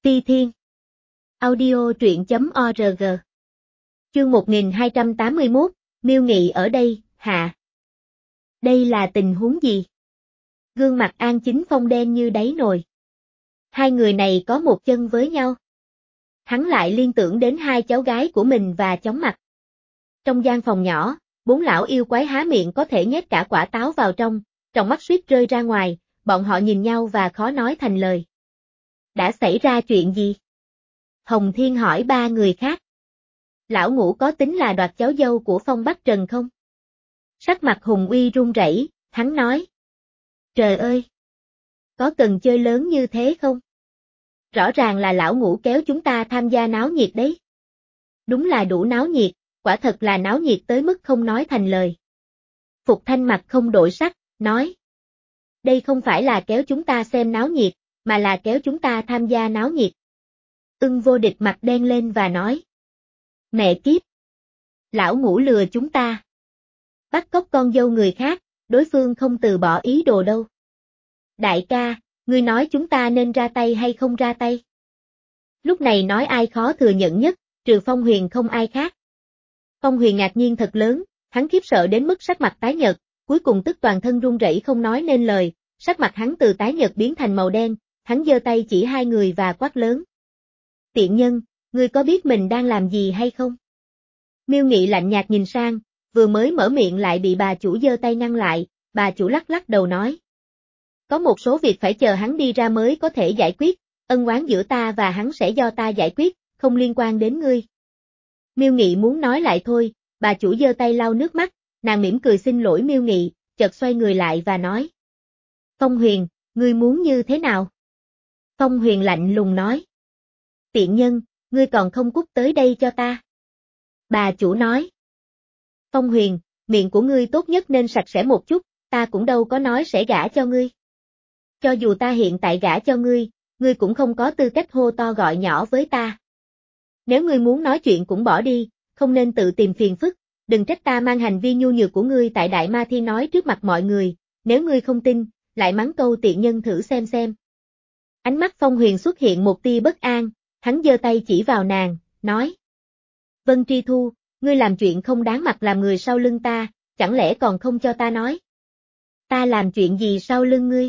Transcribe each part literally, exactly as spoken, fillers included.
Ti Thiên. Audio truyện chấm org. Chương một nghìn hai trăm tám mươi mốt, Miêu Nghị ở đây, hạ. Đây là tình huống gì? Gương mặt An Chính Phong đen như đáy nồi. Hai người này có một chân với nhau. Hắn lại liên tưởng đến hai cháu gái của mình và chóng mặt. Trong gian phòng nhỏ, bốn lão yêu quái há miệng có thể nhét cả quả táo vào trong, trong mắt suýt rơi ra ngoài, bọn họ nhìn nhau và khó nói thành lời. Đã xảy ra chuyện gì? Hồng Thiên hỏi ba người khác. Lão Ngũ có tính là đoạt cháu dâu của Phong Bắc Trần không? Sắc mặt Hùng Uy run rẩy, hắn nói. Trời ơi! Có cần chơi lớn như thế không? Rõ ràng là Lão Ngũ kéo chúng ta tham gia náo nhiệt đấy. Đúng là đủ náo nhiệt, quả thật là náo nhiệt tới mức không nói thành lời. Phục Thanh mặt không đổi sắc, nói. Đây không phải là kéo chúng ta xem náo nhiệt, mà là kéo chúng ta tham gia náo nhiệt. Ưng Vô Địch mặt đen lên và nói. Mẹ kiếp! Lão Ngũ lừa chúng ta. Bắt cóc con dâu người khác, đối phương không từ bỏ ý đồ đâu. Đại ca, ngươi nói chúng ta nên ra tay hay không ra tay? Lúc này nói ai khó thừa nhận nhất, trừ Phong Huyền không ai khác. Phong Huyền ngạc nhiên thật lớn, hắn khiếp sợ đến mức sắc mặt tái nhợt, cuối cùng tức toàn thân run rẩy không nói nên lời, sắc mặt hắn từ tái nhợt biến thành màu đen, hắn giơ tay chỉ hai người và quát lớn. Tiện nhân, ngươi có biết mình đang làm gì hay không? Miêu Nghị lạnh nhạt nhìn sang, vừa mới mở miệng lại bị bà chủ giơ tay ngăn lại, bà chủ lắc lắc đầu nói. Có một số việc phải chờ hắn đi ra mới có thể giải quyết, ân oán giữa ta và hắn sẽ do ta giải quyết, không liên quan đến ngươi. Miêu Nghị muốn nói lại thôi, bà chủ giơ tay lau nước mắt, nàng mỉm cười xin lỗi Miêu Nghị, chợt xoay người lại và nói. Phong Huyền, ngươi muốn như thế nào? Phong Huyền lạnh lùng nói. Tiện nhân, ngươi còn không cút tới đây cho ta. Bà chủ nói. Phong Huyền, miệng của ngươi tốt nhất nên sạch sẽ một chút, ta cũng đâu có nói sẽ gả cho ngươi. Cho dù ta hiện tại gả cho ngươi, ngươi cũng không có tư cách hô to gọi nhỏ với ta. Nếu ngươi muốn nói chuyện cũng bỏ đi, không nên tự tìm phiền phức, đừng trách ta mang hành vi nhu nhược của ngươi tại Đại Ma Thiên nói trước mặt mọi người, nếu ngươi không tin, lại mắng câu tiện nhân thử xem xem. Ánh mắt Phong Huyền xuất hiện một tia bất an, hắn giơ tay chỉ vào nàng, nói. Vân Tri Thu, ngươi làm chuyện không đáng mặt làm người sau lưng ta, chẳng lẽ còn không cho ta nói? Ta làm chuyện gì sau lưng ngươi?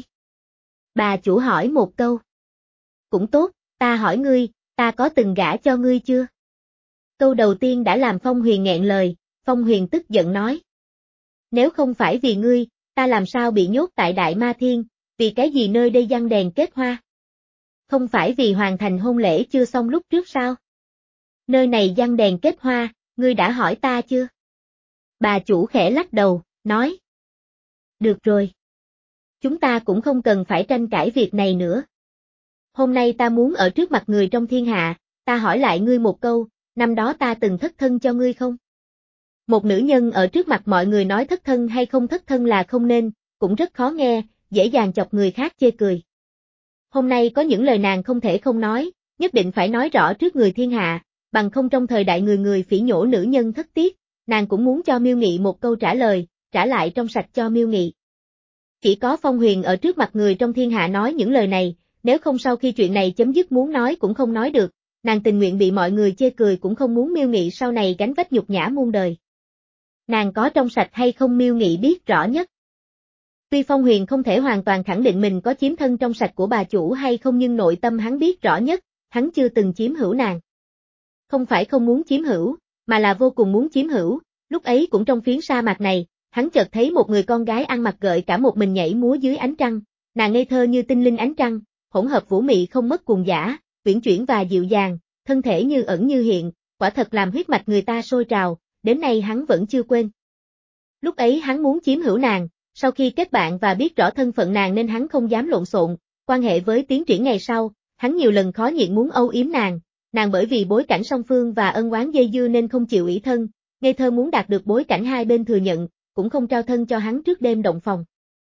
Bà chủ hỏi một câu. Cũng tốt, ta hỏi ngươi, ta có từng gả cho ngươi chưa? Câu đầu tiên đã làm Phong Huyền nghẹn lời, Phong Huyền tức giận nói. Nếu không phải vì ngươi, ta làm sao bị nhốt tại Đại Ma Thiên, vì cái gì nơi đây giăng đèn kết hoa? Không phải vì hoàn thành hôn lễ chưa xong lúc trước sao? Nơi này giăng đèn kết hoa, ngươi đã hỏi ta chưa? Bà chủ khẽ lắc đầu, nói. Được rồi. Chúng ta cũng không cần phải tranh cãi việc này nữa. Hôm nay ta muốn ở trước mặt người trong thiên hạ, ta hỏi lại ngươi một câu, năm đó ta từng thất thân cho ngươi không? Một nữ nhân ở trước mặt mọi người nói thất thân hay không thất thân là không nên, cũng rất khó nghe, dễ dàng chọc người khác chê cười. Hôm nay có những lời nàng không thể không nói, nhất định phải nói rõ trước người thiên hạ, bằng không trong thời đại người người phỉ nhổ nữ nhân thất tiết, nàng cũng muốn cho Miêu Nghị một câu trả lời, trả lại trong sạch cho Miêu Nghị. Chỉ có Phong Huyền ở trước mặt người trong thiên hạ nói những lời này, nếu không sau khi chuyện này chấm dứt muốn nói cũng không nói được, nàng tình nguyện bị mọi người chê cười cũng không muốn Miêu Nghị sau này gánh vách nhục nhã muôn đời. Nàng có trong sạch hay không Miêu Nghị biết rõ nhất. Tuy Phong Huyền không thể hoàn toàn khẳng định mình có chiếm thân trong sạch của bà chủ hay không nhưng nội tâm hắn biết rõ nhất, hắn chưa từng chiếm hữu nàng. Không phải không muốn chiếm hữu, mà là vô cùng muốn chiếm hữu, lúc ấy cũng trong phiến sa mạc này, hắn chợt thấy một người con gái ăn mặc gợi cả một mình nhảy múa dưới ánh trăng, nàng ngây thơ như tinh linh ánh trăng, hỗn hợp vũ mị không mất cuồng dã, uyển chuyển và dịu dàng, thân thể như ẩn như hiện, quả thật làm huyết mạch người ta sôi trào, đến nay hắn vẫn chưa quên. Lúc ấy hắn muốn chiếm hữu nàng, sau khi kết bạn và biết rõ thân phận nàng nên hắn không dám lộn xộn, quan hệ với tiến triển ngày sau, hắn nhiều lần khó nhịn muốn âu yếm nàng, nàng bởi vì bối cảnh song phương và ân oán dây dưa nên không chịu ủy thân, ngây thơ muốn đạt được bối cảnh hai bên thừa nhận, cũng không trao thân cho hắn trước đêm động phòng.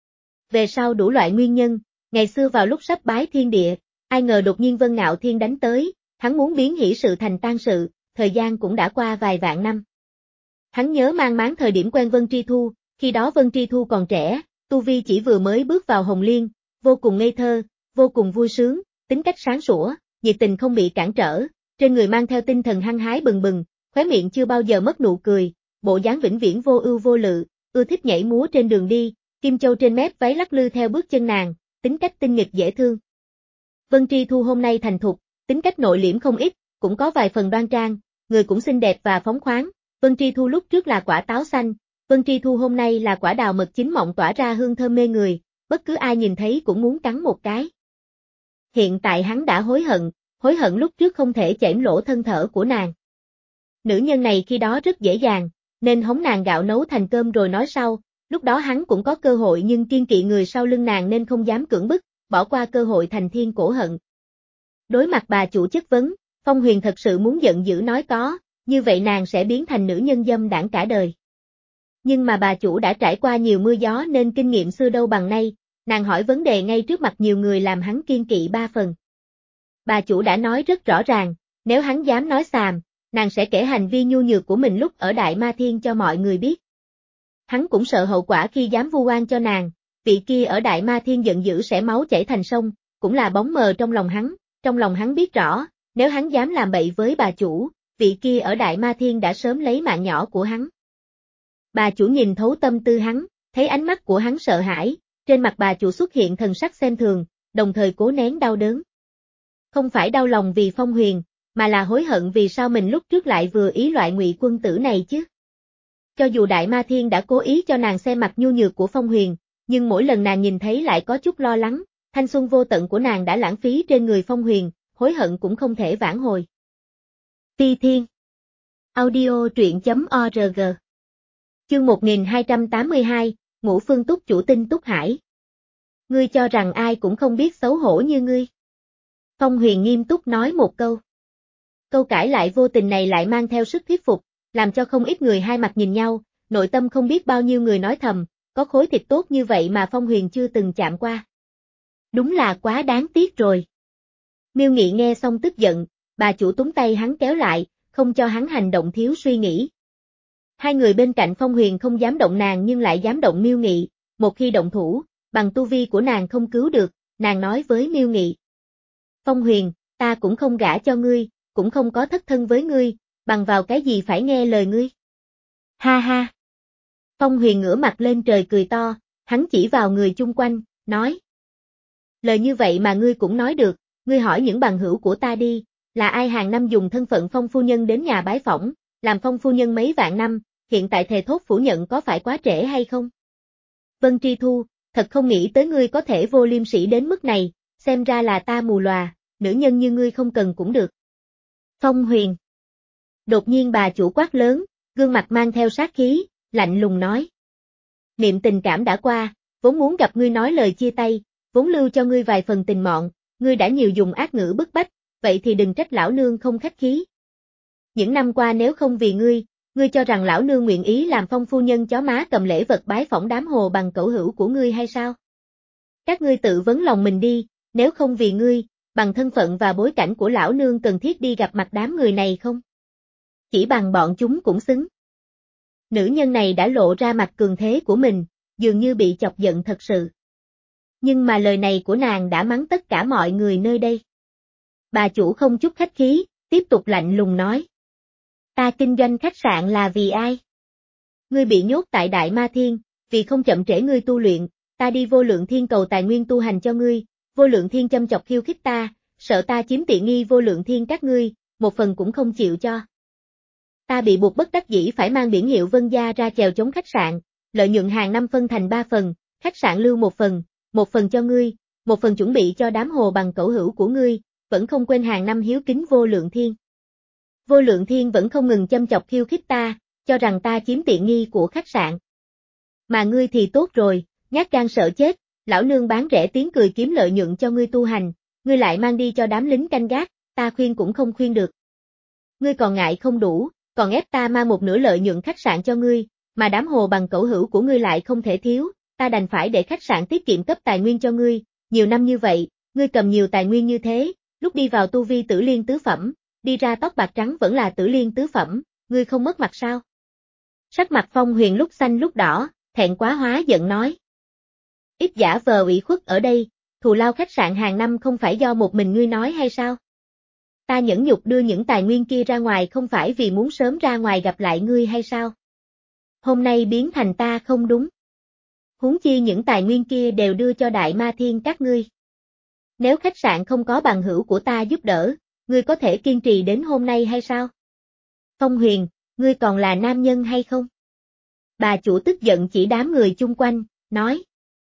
Về sau đủ loại nguyên nhân, ngày xưa vào lúc sắp bái thiên địa, ai ngờ đột nhiên Vân Ngạo Thiên đánh tới, hắn muốn biến hỷ sự thành tang sự, thời gian cũng đã qua vài vạn năm. Hắn nhớ mang máng thời điểm quen Vân Tri Thu, khi đó Vân Tri Thu còn trẻ, tu vi chỉ vừa mới bước vào Hồng Liên, vô cùng ngây thơ, vô cùng vui sướng, tính cách sáng sủa, nhiệt tình không bị cản trở, trên người mang theo tinh thần hăng hái bừng bừng, khóe miệng chưa bao giờ mất nụ cười, bộ dáng vĩnh viễn vô ưu vô lự, ưa thích nhảy múa trên đường đi, kim châu trên mép váy lắc lư theo bước chân nàng, tính cách tinh nghịch dễ thương. Vân Tri Thu hôm nay thành thục, tính cách nội liễm không ít, cũng có vài phần đoan trang, người cũng xinh đẹp và phóng khoáng. Vân Tri Thu lúc trước là quả táo xanh, Vân Tri Thu hôm nay là quả đào mật chín mọng tỏa ra hương thơm mê người, bất cứ ai nhìn thấy cũng muốn cắn một cái. Hiện tại hắn đã hối hận, hối hận lúc trước không thể chễm lỗ thân thở của nàng. Nữ nhân này khi đó rất dễ dàng, nên hống nàng gạo nấu thành cơm rồi nói sau, lúc đó hắn cũng có cơ hội nhưng kiên kỵ người sau lưng nàng nên không dám cưỡng bức, bỏ qua cơ hội thành thiên cổ hận. Đối mặt bà chủ chất vấn, Phong Huyền thật sự muốn giận dữ nói có, như vậy nàng sẽ biến thành nữ nhân dâm đảng cả đời. Nhưng mà bà chủ đã trải qua nhiều mưa gió nên kinh nghiệm xưa đâu bằng nay, nàng hỏi vấn đề ngay trước mặt nhiều người làm hắn kiên kỵ ba phần. Bà chủ đã nói rất rõ ràng, nếu hắn dám nói xàm, nàng sẽ kể hành vi nhu nhược của mình lúc ở Đại Ma Thiên cho mọi người biết. Hắn cũng sợ hậu quả khi dám vu oan cho nàng, vị kia ở Đại Ma Thiên giận dữ sẽ máu chảy thành sông, cũng là bóng mờ trong lòng hắn, trong lòng hắn biết rõ, nếu hắn dám làm bậy với bà chủ, vị kia ở Đại Ma Thiên đã sớm lấy mạng nhỏ của hắn. Bà chủ nhìn thấu tâm tư hắn, thấy ánh mắt của hắn sợ hãi, trên mặt bà chủ xuất hiện thần sắc xem thường, đồng thời cố nén đau đớn. Không phải đau lòng vì Phong Huyền, mà là hối hận vì sao mình lúc trước lại vừa ý loại Ngụy quân tử này chứ. Cho dù Đại Ma Thiên đã cố ý cho nàng xem mặt nhu nhược của Phong Huyền, nhưng mỗi lần nàng nhìn thấy lại có chút lo lắng, thanh xuân vô tận của nàng đã lãng phí trên người Phong Huyền, hối hận cũng không thể vãn hồi. Ti Thiên Audio truyện chấm org Chương một nghìn hai trăm tám mươi hai, Ngũ Phương Túc chủ tinh Túc Hải. Ngươi cho rằng ai cũng không biết xấu hổ như ngươi. Phong Huyền nghiêm túc nói một câu. Câu cãi lại vô tình này lại mang theo sức thuyết phục, làm cho không ít người hai mặt nhìn nhau, nội tâm không biết bao nhiêu người nói thầm, có khối thịt tốt như vậy mà Phong Huyền chưa từng chạm qua. Đúng là quá đáng tiếc rồi. Miêu Nghị nghe xong tức giận, bà chủ túng tay hắn kéo lại, không cho hắn hành động thiếu suy nghĩ. Hai người bên cạnh Phong Huyền không dám động nàng nhưng lại dám động Miêu Nghị, một khi động thủ, bằng tu vi của nàng không cứu được, nàng nói với Miêu Nghị. Phong Huyền, ta cũng không gả cho ngươi, cũng không có thất thân với ngươi, bằng vào cái gì phải nghe lời ngươi. Ha ha. Phong Huyền ngửa mặt lên trời cười to, hắn chỉ vào người chung quanh, nói. Lời như vậy mà ngươi cũng nói được, ngươi hỏi những bằng hữu của ta đi, là ai hàng năm dùng thân phận Phong phu nhân đến nhà bái phỏng, làm Phong phu nhân mấy vạn năm, hiện tại thề thốt phủ nhận có phải quá trễ hay không? Vân Tri Thu, thật không nghĩ tới ngươi có thể vô liêm sỉ đến mức này, xem ra là ta mù lòa, nữ nhân như ngươi không cần cũng được. Phong Huyền. Đột nhiên bà chủ quát lớn, gương mặt mang theo sát khí, lạnh lùng nói. Niệm tình cảm đã qua, vốn muốn gặp ngươi nói lời chia tay, vốn lưu cho ngươi vài phần tình mọn, ngươi đã nhiều dùng ác ngữ bức bách, vậy thì đừng trách lão nương không khách khí. Những năm qua nếu không vì ngươi, ngươi cho rằng lão nương nguyện ý làm Phong phu nhân chó má cầm lễ vật bái phỏng đám hồ bằng cẩu hữu của ngươi hay sao? Các ngươi tự vấn lòng mình đi, nếu không vì ngươi, bằng thân phận và bối cảnh của lão nương cần thiết đi gặp mặt đám người này không? Chỉ bằng bọn chúng cũng xứng. Nữ nhân này đã lộ ra mặt cường thế của mình, dường như bị chọc giận thật sự. Nhưng mà lời này của nàng đã mắng tất cả mọi người nơi đây. Bà chủ không chút khách khí, tiếp tục lạnh lùng nói. Ta kinh doanh khách sạn là vì ai? Ngươi bị nhốt tại Đại Ma Thiên, vì không chậm trễ ngươi tu luyện, ta đi Vô Lượng Thiên cầu tài nguyên tu hành cho ngươi, Vô Lượng Thiên châm chọc khiêu khích ta, sợ ta chiếm tiện nghi Vô Lượng Thiên các ngươi, một phần cũng không chịu cho. Ta bị buộc bất đắc dĩ phải mang biển hiệu Vân gia ra chèo chống khách sạn, lợi nhuận hàng năm phân thành ba phần, khách sạn lưu một phần, một phần cho ngươi, một phần chuẩn bị cho đám hồ bằng cẩu hữu của ngươi, vẫn không quên hàng năm hiếu kính Vô Lượng Thiên. Vô Lượng Thiên vẫn không ngừng châm chọc khiêu khích ta, cho rằng ta chiếm tiện nghi của khách sạn. Mà ngươi thì tốt rồi, nhát gan sợ chết, lão nương bán rẻ tiếng cười kiếm lợi nhuận cho ngươi tu hành, ngươi lại mang đi cho đám lính canh gác, ta khuyên cũng không khuyên được. Ngươi còn ngại không đủ, còn ép ta mang một nửa lợi nhuận khách sạn cho ngươi, mà đám hồ bằng cẩu hữu của ngươi lại không thể thiếu, ta đành phải để khách sạn tiết kiệm cấp tài nguyên cho ngươi, nhiều năm như vậy, ngươi cầm nhiều tài nguyên như thế, lúc đi vào tu vi tử liên tứ phẩm, đi ra tóc bạc trắng vẫn là tử liên tứ phẩm, ngươi không mất mặt sao? Sắc mặt Phong Huyền lúc xanh lúc đỏ, thẹn quá hóa giận nói. Ít giả vờ ủy khuất ở đây, thù lao khách sạn hàng năm không phải do một mình ngươi nói hay sao? Ta nhẫn nhục đưa những tài nguyên kia ra ngoài không phải vì muốn sớm ra ngoài gặp lại ngươi hay sao? Hôm nay biến thành ta không đúng. Huống chi những tài nguyên kia đều đưa cho Đại Ma Thiên các ngươi. Nếu khách sạn không có bằng hữu của ta giúp đỡ, ngươi có thể kiên trì đến hôm nay hay sao? Phong Huyền, ngươi còn là nam nhân hay không? Bà chủ tức giận chỉ đám người chung quanh, nói.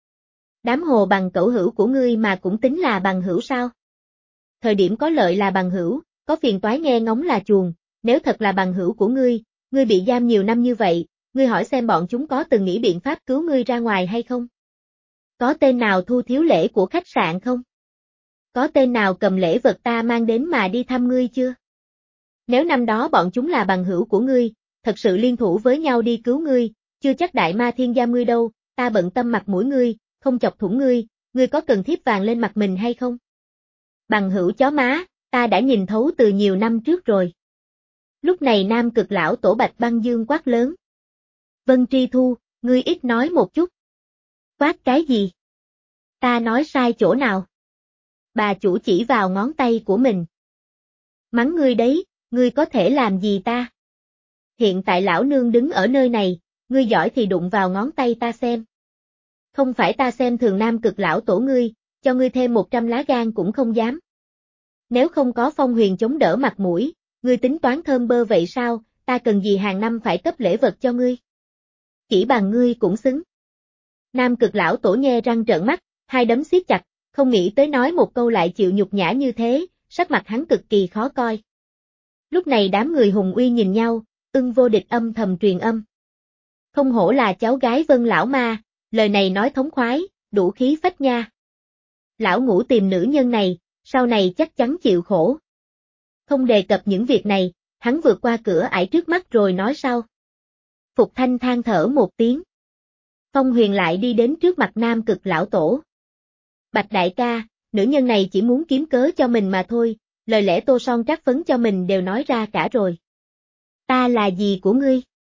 Đám hồ bằng cẩu hữu của ngươi mà cũng tính là bằng hữu sao? Thời điểm có lợi là bằng hữu, có phiền toái nghe ngóng là chuồng, nếu thật là bằng hữu của ngươi, ngươi bị giam nhiều năm như vậy, ngươi hỏi xem bọn chúng có từng nghĩ biện pháp cứu ngươi ra ngoài hay không? Có tên nào thu thiếu lễ của khách sạn không? Có tên nào cầm lễ vật ta mang đến mà đi thăm ngươi chưa? Nếu năm đó bọn chúng là bằng hữu của ngươi, thật sự liên thủ với nhau đi cứu ngươi, chưa chắc Đại Ma Thiên giam ngươi đâu, ta bận tâm mặt mũi ngươi, không chọc thủng ngươi, ngươi có cần thiếp vàng lên mặt mình hay không? Bằng hữu chó má, ta đã nhìn thấu từ nhiều năm trước rồi. Lúc này Nam Cực lão tổ Bạch Băng Dương quát lớn. Vân Tri Thu, ngươi ít nói một chút. Quát cái gì? Ta nói sai chỗ nào? Bà chủ chỉ vào ngón tay của mình. Mắng ngươi đấy, ngươi có thể làm gì ta? Hiện tại lão nương đứng ở nơi này, ngươi giỏi thì đụng vào ngón tay ta xem. Không phải ta xem thường Nam Cực lão tổ ngươi, cho ngươi thêm một trăm lá gan cũng không dám. Nếu không có Phong Huyền chống đỡ mặt mũi, ngươi tính toán thơm bơ vậy sao, ta cần gì hàng năm phải cấp lễ vật cho ngươi? Chỉ bằng ngươi cũng xứng. Nam Cực lão tổ nhe răng trợn mắt, hai đấm siết chặt, không nghĩ tới nói một câu lại chịu nhục nhã như thế, sắc mặt hắn cực kỳ khó coi. Lúc này đám người Hùng Uy nhìn nhau, Ưng Vô Địch âm thầm truyền âm. Không hổ là cháu gái Vân lão ma, lời này nói thống khoái, đủ khí phách nha. Lão Ngũ tìm nữ nhân này, sau này chắc chắn chịu khổ. Không đề cập những việc này, hắn vượt qua cửa ải trước mắt rồi nói sau. Phục Thanh than thở một tiếng. Phong Huyền lại đi đến trước mặt Nam Cực lão tổ. Bạch đại ca, nữ nhân này chỉ muốn kiếm cớ cho mình mà thôi, lời lẽ tô son trát phấn cho mình đều nói ra cả rồi. Ta là gì của ngươi?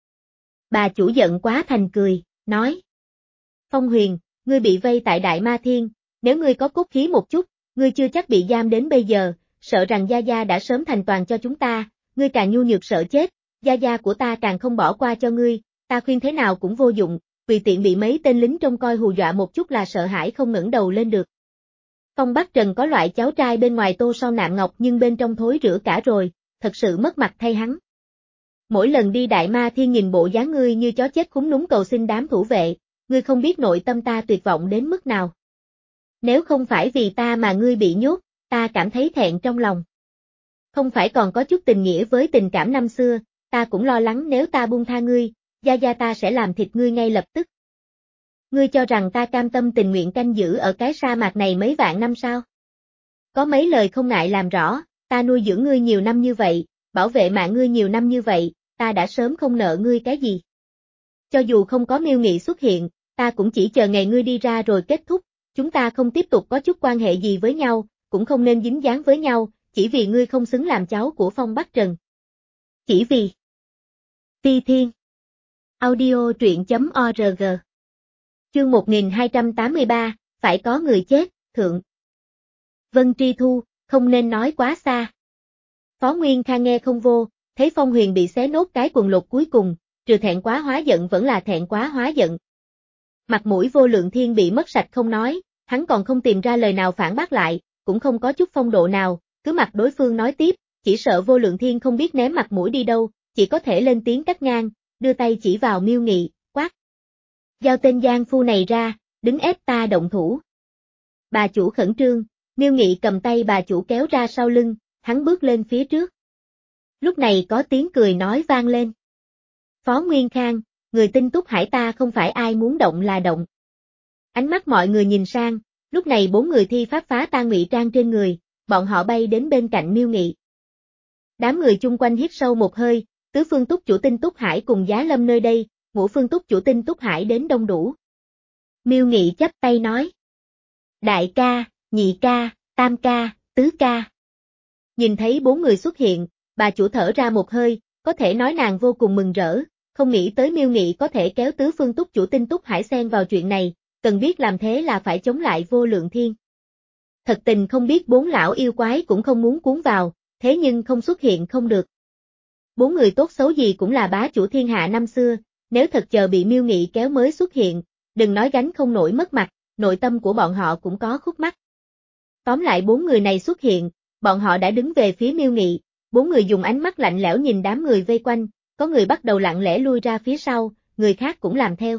Bà chủ giận quá thành cười, nói. Phong Huyền, ngươi bị vây tại Đại Ma Thiên, nếu ngươi có cốt khí một chút, ngươi chưa chắc bị giam đến bây giờ, sợ rằng Gia Gia đã sớm thành toàn cho chúng ta, ngươi càng nhu nhược sợ chết, Gia Gia của ta càng không bỏ qua cho ngươi, ta khuyên thế nào cũng vô dụng, vì tiện bị mấy tên lính trông coi hù dọa một chút là sợ hãi không ngẩng đầu lên được. Phong Bắc Trần có loại cháu trai bên ngoài tô son nạm ngọc nhưng bên trong thối rữa cả rồi, thật sự mất mặt thay hắn. Mỗi lần đi Đại Ma Thiên nhìn bộ dáng ngươi như chó chết khúm núm cầu xin đám thủ vệ, ngươi không biết nội tâm ta tuyệt vọng đến mức nào. Nếu không phải vì ta mà ngươi bị nhốt, ta cảm thấy thẹn trong lòng. Không phải còn có chút tình nghĩa với tình cảm năm xưa, ta cũng lo lắng nếu ta buông tha ngươi, Gia Gia ta sẽ làm thịt ngươi ngay lập tức. Ngươi cho rằng ta cam tâm tình nguyện canh giữ ở cái sa mạc này mấy vạn năm sao? Có mấy lời không ngại làm rõ, ta nuôi dưỡng ngươi nhiều năm như vậy, bảo vệ mạng ngươi nhiều năm như vậy, ta đã sớm không nợ ngươi cái gì. Cho dù không có Miêu Nghị xuất hiện, ta cũng chỉ chờ ngày ngươi đi ra rồi kết thúc, chúng ta không tiếp tục có chút quan hệ gì với nhau, cũng không nên dính dáng với nhau, chỉ vì ngươi không xứng làm cháu của Phong Bắc Trần. Chỉ vì. Ti Thiên. Audio truyện chấm org. Chương một nghìn hai trăm tám mươi ba, phải có người chết, thượng. Vân Tri Thu, không nên nói quá xa. Phó Nguyên Khang nghe không vô, thấy Phong Huyền bị xé nốt cái quần lột cuối cùng, trừ thẹn quá hóa giận vẫn là thẹn quá hóa giận. Mặt mũi Vô Lượng Thiên bị mất sạch không nói, hắn còn không tìm ra lời nào phản bác lại, cũng không có chút phong độ nào, cứ mặc đối phương nói tiếp, chỉ sợ Vô Lượng Thiên không biết ném mặt mũi đi đâu, chỉ có thể lên tiếng cắt ngang, đưa tay chỉ vào Miêu Nghị, quát. Giao tên giang phu này ra, đứng ép ta động thủ. Bà chủ khẩn trương, Miêu Nghị cầm tay bà chủ kéo ra sau lưng, hắn bước lên phía trước. Lúc này có tiếng cười nói vang lên. Phó Nguyên Khang, người tinh túc hải ta không phải ai muốn động là động. Ánh mắt mọi người nhìn sang, lúc này bốn người thi pháp phá tan ngụy trang trên người, bọn họ bay đến bên cạnh Miêu Nghị. Đám người chung quanh hít sâu một hơi, tứ phương túc chủ tinh túc hải cùng Giá Lâm nơi đây, ngũ phương túc chủ tinh túc hải đến đông đủ. Miêu Nghị chắp tay nói. Đại ca, nhị ca, tam ca, tứ ca. Nhìn thấy bốn người xuất hiện, bà chủ thở ra một hơi, có thể nói nàng vô cùng mừng rỡ, không nghĩ tới Miêu Nghị có thể kéo tứ phương túc chủ tinh túc hải xen vào chuyện này, cần biết làm thế là phải chống lại Vô Lượng Thiên. Thật tình không biết bốn lão yêu quái cũng không muốn cuốn vào, thế nhưng không xuất hiện không được. Bốn người tốt xấu gì cũng là bá chủ thiên hạ năm xưa, nếu thật chờ bị Miêu Nghị kéo mới xuất hiện, đừng nói gánh không nổi mất mặt, nội tâm của bọn họ cũng có khúc mắc. Tóm lại bốn người này xuất hiện, bọn họ đã đứng về phía Miêu Nghị, bốn người dùng ánh mắt lạnh lẽo nhìn đám người vây quanh, có người bắt đầu lặng lẽ lui ra phía sau, người khác cũng làm theo.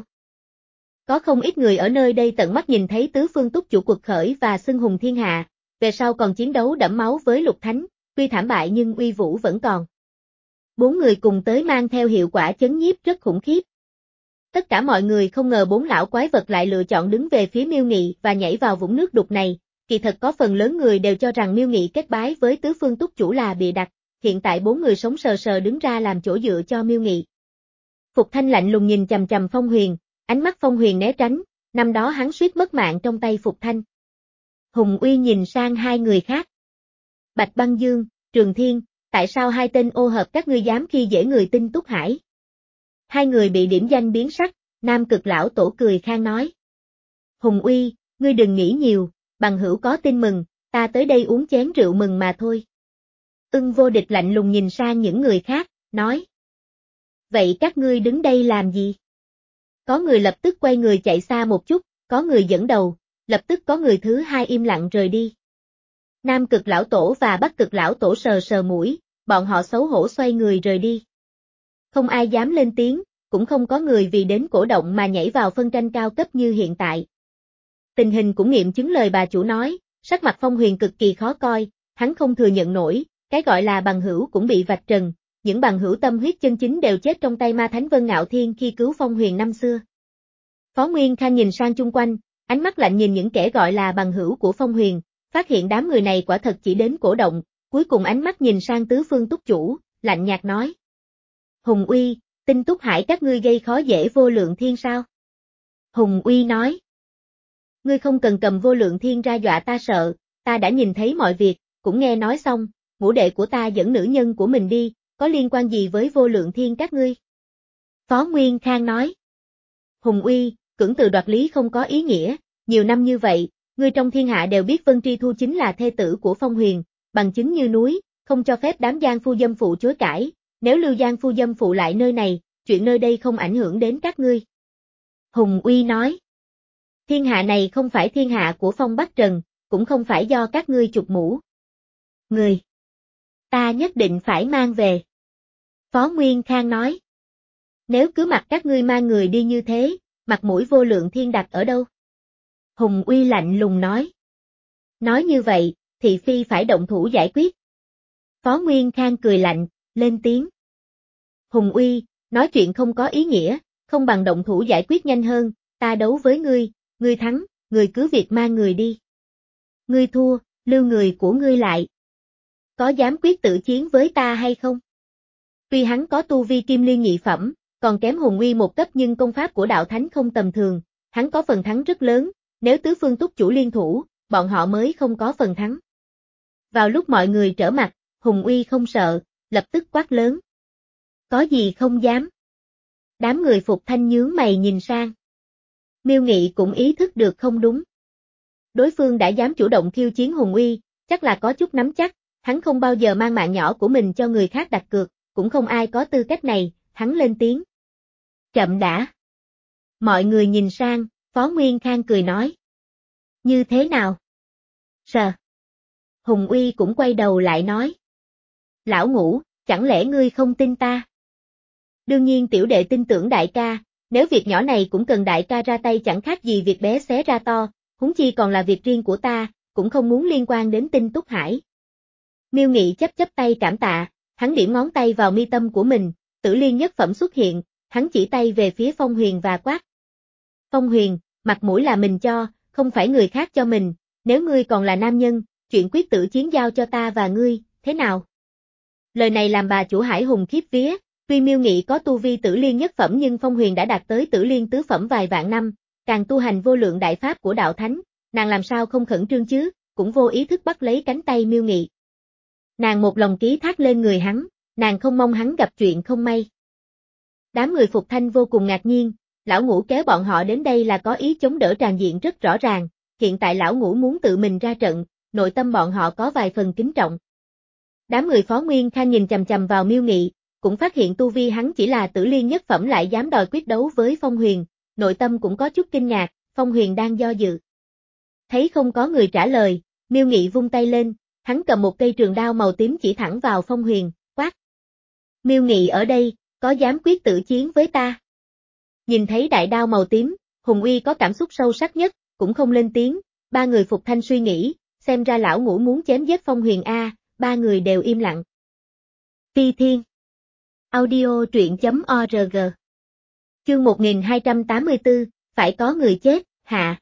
Có không ít người ở nơi đây tận mắt nhìn thấy tứ phương túc chủ cuộc khởi và xưng hùng thiên hạ, về sau còn chiến đấu đẫm máu với Lục Thánh, tuy thảm bại nhưng uy vũ vẫn còn. Bốn người cùng tới mang theo hiệu quả chấn nhiếp rất khủng khiếp. Tất cả mọi người không ngờ bốn lão quái vật lại lựa chọn đứng về phía Miêu Nghị và nhảy vào vũng nước đục này, kỳ thật có phần lớn người đều cho rằng Miêu Nghị kết bái với tứ phương túc chủ là bịa đặt, hiện tại bốn người sống sờ sờ đứng ra làm chỗ dựa cho Miêu Nghị. Phục Thanh lạnh lùng nhìn chằm chằm Phong Huyền, ánh mắt Phong Huyền né tránh, năm đó hắn suýt mất mạng trong tay Phục Thanh. Hùng Uy nhìn sang hai người khác. Bạch Băng Dương, Trường Thiên, tại sao hai tên ô hợp các ngươi dám khi dễ người Tinh Túc Hải? Hai người bị điểm danh biến sắc, Nam Cực lão tổ cười khang nói. Hùng Uy, ngươi đừng nghĩ nhiều, bằng hữu có tin mừng, ta tới đây uống chén rượu mừng mà thôi. Ưng Vô Địch lạnh lùng nhìn sang những người khác, nói. Vậy các ngươi đứng đây làm gì? Có người lập tức quay người chạy xa một chút, có người dẫn đầu, lập tức có người thứ hai im lặng rời đi. Nam Cực lão tổ và Bắc Cực lão tổ sờ sờ mũi, bọn họ xấu hổ xoay người rời đi. Không ai dám lên tiếng, cũng không có người vì đến cổ động mà nhảy vào phân tranh cao cấp như hiện tại. Tình hình cũng nghiệm chứng lời bà chủ nói, sắc mặt Phong Huyền cực kỳ khó coi, hắn không thừa nhận nổi, cái gọi là bằng hữu cũng bị vạch trần, những bằng hữu tâm huyết chân chính đều chết trong tay ma thánh Vân Ngạo Thiên khi cứu Phong Huyền năm xưa. Phó Nguyên Khang nhìn sang chung quanh, ánh mắt lạnh nhìn những kẻ gọi là bằng hữu của Phong Huyền, phát hiện đám người này quả thật chỉ đến cổ động, cuối cùng ánh mắt nhìn sang tứ phương túc chủ, lạnh nhạt nói. Hùng Uy, Tinh Túc Hải các ngươi gây khó dễ Vô Lượng Thiên sao? Hùng Uy nói. Ngươi không cần cầm Vô Lượng Thiên ra dọa ta sợ, ta đã nhìn thấy mọi việc, cũng nghe nói xong, ngũ đệ của ta dẫn nữ nhân của mình đi, có liên quan gì với Vô Lượng Thiên các ngươi? Phó Nguyên Khang nói. Hùng Uy, cưỡng từ đoạt lý không có ý nghĩa, nhiều năm như vậy, ngươi trong thiên hạ đều biết Vân Tri Thu chính là thê tử của Phong Huyền, bằng chứng như núi, không cho phép đám giang phu dâm phụ chối cãi, nếu lưu giang phu dâm phụ lại nơi này, chuyện nơi đây không ảnh hưởng đến các ngươi. Hùng Uy nói. Thiên hạ này không phải thiên hạ của Phong Bắc Trần, cũng không phải do các ngươi chụp mũ. Người. Ta nhất định phải mang về. Phó Nguyên Khang nói. Nếu cứ mặc các ngươi mang người đi như thế, mặt mũi Vô Lượng Thiên đặt ở đâu? Hùng Uy lạnh lùng nói. Nói như vậy, thị phi phải động thủ giải quyết. Phó Nguyên Khang cười lạnh, lên tiếng. Hùng Uy, nói chuyện không có ý nghĩa, không bằng động thủ giải quyết nhanh hơn, ta đấu với ngươi, ngươi thắng, ngươi cứ việc mang người đi. Ngươi thua, lưu người của ngươi lại. Có dám quyết tử chiến với ta hay không? Tuy hắn có tu vi kim liên nhị phẩm, còn kém Hùng Uy một cấp nhưng công pháp của đạo thánh không tầm thường, hắn có phần thắng rất lớn, nếu tứ phương túc chủ liên thủ, bọn họ mới không có phần thắng. Vào lúc mọi người trở mặt, Hùng Uy không sợ, lập tức quát lớn. Có gì không dám? Đám người Phục Thanh nhướng mày nhìn sang. Miêu Nghị cũng ý thức được không đúng. Đối phương đã dám chủ động khiêu chiến Hùng Uy, chắc là có chút nắm chắc, hắn không bao giờ mang mạng nhỏ của mình cho người khác đặt cược, cũng không ai có tư cách này, hắn lên tiếng. Chậm đã. Mọi người nhìn sang, Phó Nguyên Khang cười nói. Như thế nào? Sờ. Hùng Uy cũng quay đầu lại nói. Lão Ngũ, chẳng lẽ ngươi không tin ta? Đương nhiên tiểu đệ tin tưởng đại ca, nếu việc nhỏ này cũng cần đại ca ra tay chẳng khác gì việc bé xé ra to, huống chi còn là việc riêng của ta, cũng không muốn liên quan đến Tinh Túc Hải. Miêu Nghị chấp chấp tay cảm tạ, hắn điểm ngón tay vào mi tâm của mình, Tử Liên nhất phẩm xuất hiện, hắn chỉ tay về phía Phong Huyền và quát. Phong Huyền, mặt mũi là mình cho, không phải người khác cho mình, nếu ngươi còn là nam nhân, chuyện quyết tử chiến giao cho ta và ngươi, thế nào? Lời này làm bà chủ Hải Hùng khiếp vía, tuy Miêu Nghị có tu vi Tử Liên nhất phẩm nhưng Phong Huyền đã đạt tới Tử Liên tứ phẩm vài vạn năm, càng tu hành vô lượng đại pháp của đạo thánh, nàng làm sao không khẩn trương chứ, cũng vô ý thức bắt lấy cánh tay Miêu Nghị. Nàng một lòng ký thác lên người hắn, nàng không mong hắn gặp chuyện không may. Đám người Phục Thanh vô cùng ngạc nhiên, lão Ngũ kéo bọn họ đến đây là có ý chống đỡ tràn diện rất rõ ràng, hiện tại lão Ngũ muốn tự mình ra trận, nội tâm bọn họ có vài phần kính trọng. Đám người Phó Nguyên Khang nhìn chằm chằm vào Miêu Nghị, cũng phát hiện tu vi hắn chỉ là tử liên nhất phẩm lại dám đòi quyết đấu với Phong Huyền, nội tâm cũng có chút kinh ngạc, Phong Huyền đang do dự. Thấy không có người trả lời, Miêu Nghị vung tay lên, hắn cầm một cây trường đao màu tím chỉ thẳng vào Phong Huyền, quát. Miêu Nghị ở đây, có dám quyết tử chiến với ta? Nhìn thấy đại đao màu tím, Hùng Uy có cảm xúc sâu sắc nhất, cũng không lên tiếng, ba người phục thanh suy nghĩ, xem ra lão ngũ muốn chém giết Phong Huyền A, ba người đều im lặng. Phi Thiên Audio truyện.org Chương một nghìn hai trăm tám mươi tư, phải có người chết, hạ.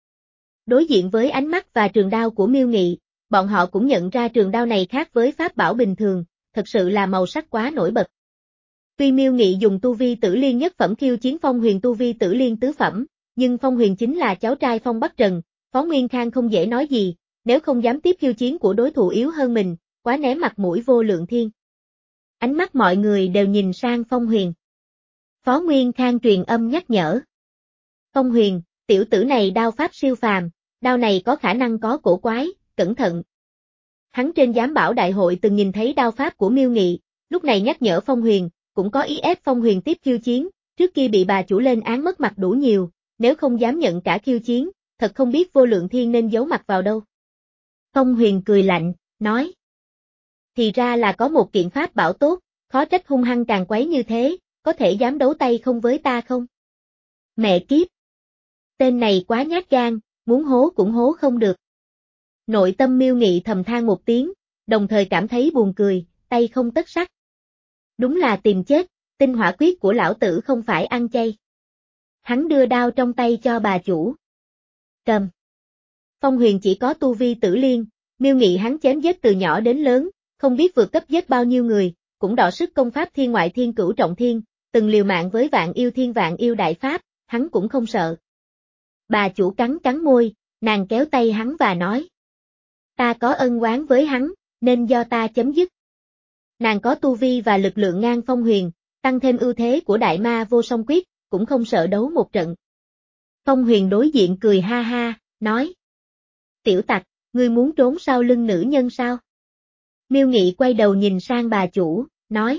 Đối diện với ánh mắt và trường đao của Miêu Nghị, bọn họ cũng nhận ra trường đao này khác với pháp bảo bình thường, thật sự là màu sắc quá nổi bật. Tuy Miêu Nghị dùng tu vi tử liên nhất phẩm khiêu chiến Phong Huyền tu vi tử liên tứ phẩm, nhưng Phong Huyền chính là cháu trai Phong Bắc Trần, Phó Nguyên Khang không dễ nói gì, nếu không dám tiếp khiêu chiến của đối thủ yếu hơn mình, quá ném mặt mũi Vô Lượng Thiên. Ánh mắt mọi người đều nhìn sang Phong Huyền. Phó Nguyên Khang truyền âm nhắc nhở. Phong Huyền, tiểu tử này đao pháp siêu phàm, đao này có khả năng có cổ quái, cẩn thận. Hắn trên giám bảo đại hội từng nhìn thấy đao pháp của Miêu Nghị, lúc này nhắc nhở Phong Huyền, cũng có ý ép Phong Huyền tiếp khiêu chiến, trước kia bị bà chủ lên án mất mặt đủ nhiều, nếu không dám nhận cả khiêu chiến, thật không biết Vô Lượng Thiên nên giấu mặt vào đâu. Phong Huyền cười lạnh, nói. Thì ra là có một kiện pháp bảo tốt, khó trách hung hăng càng quấy như thế, có thể dám đấu tay không với ta không? Mẹ kiếp! Tên này quá nhát gan, muốn hố cũng hố không được. Nội tâm Miêu Nghị thầm than một tiếng, đồng thời cảm thấy buồn cười, tay không tất sắt. Đúng là tìm chết, tinh hỏa quyết của lão tử không phải ăn chay. Hắn đưa đao trong tay cho bà chủ. Cầm. Phong Huyền chỉ có tu vi tử liên, Miêu Nghị hắn chém giết từ nhỏ đến lớn, không biết vượt cấp giết bao nhiêu người, cũng đọ sức công pháp thiên ngoại thiên cửu trọng thiên, từng liều mạng với vạn yêu thiên vạn yêu đại pháp, hắn cũng không sợ. Bà chủ cắn cắn môi, nàng kéo tay hắn và nói. Ta có ân oán với hắn, nên do ta chấm dứt. Nàng có tu vi và lực lượng ngang Phong Huyền, tăng thêm ưu thế của đại ma vô song quyết, cũng không sợ đấu một trận. Phong Huyền đối diện cười ha ha, nói. Tiểu tặc, ngươi muốn trốn sau lưng nữ nhân sao? Miêu Nghị quay đầu nhìn sang bà chủ, nói.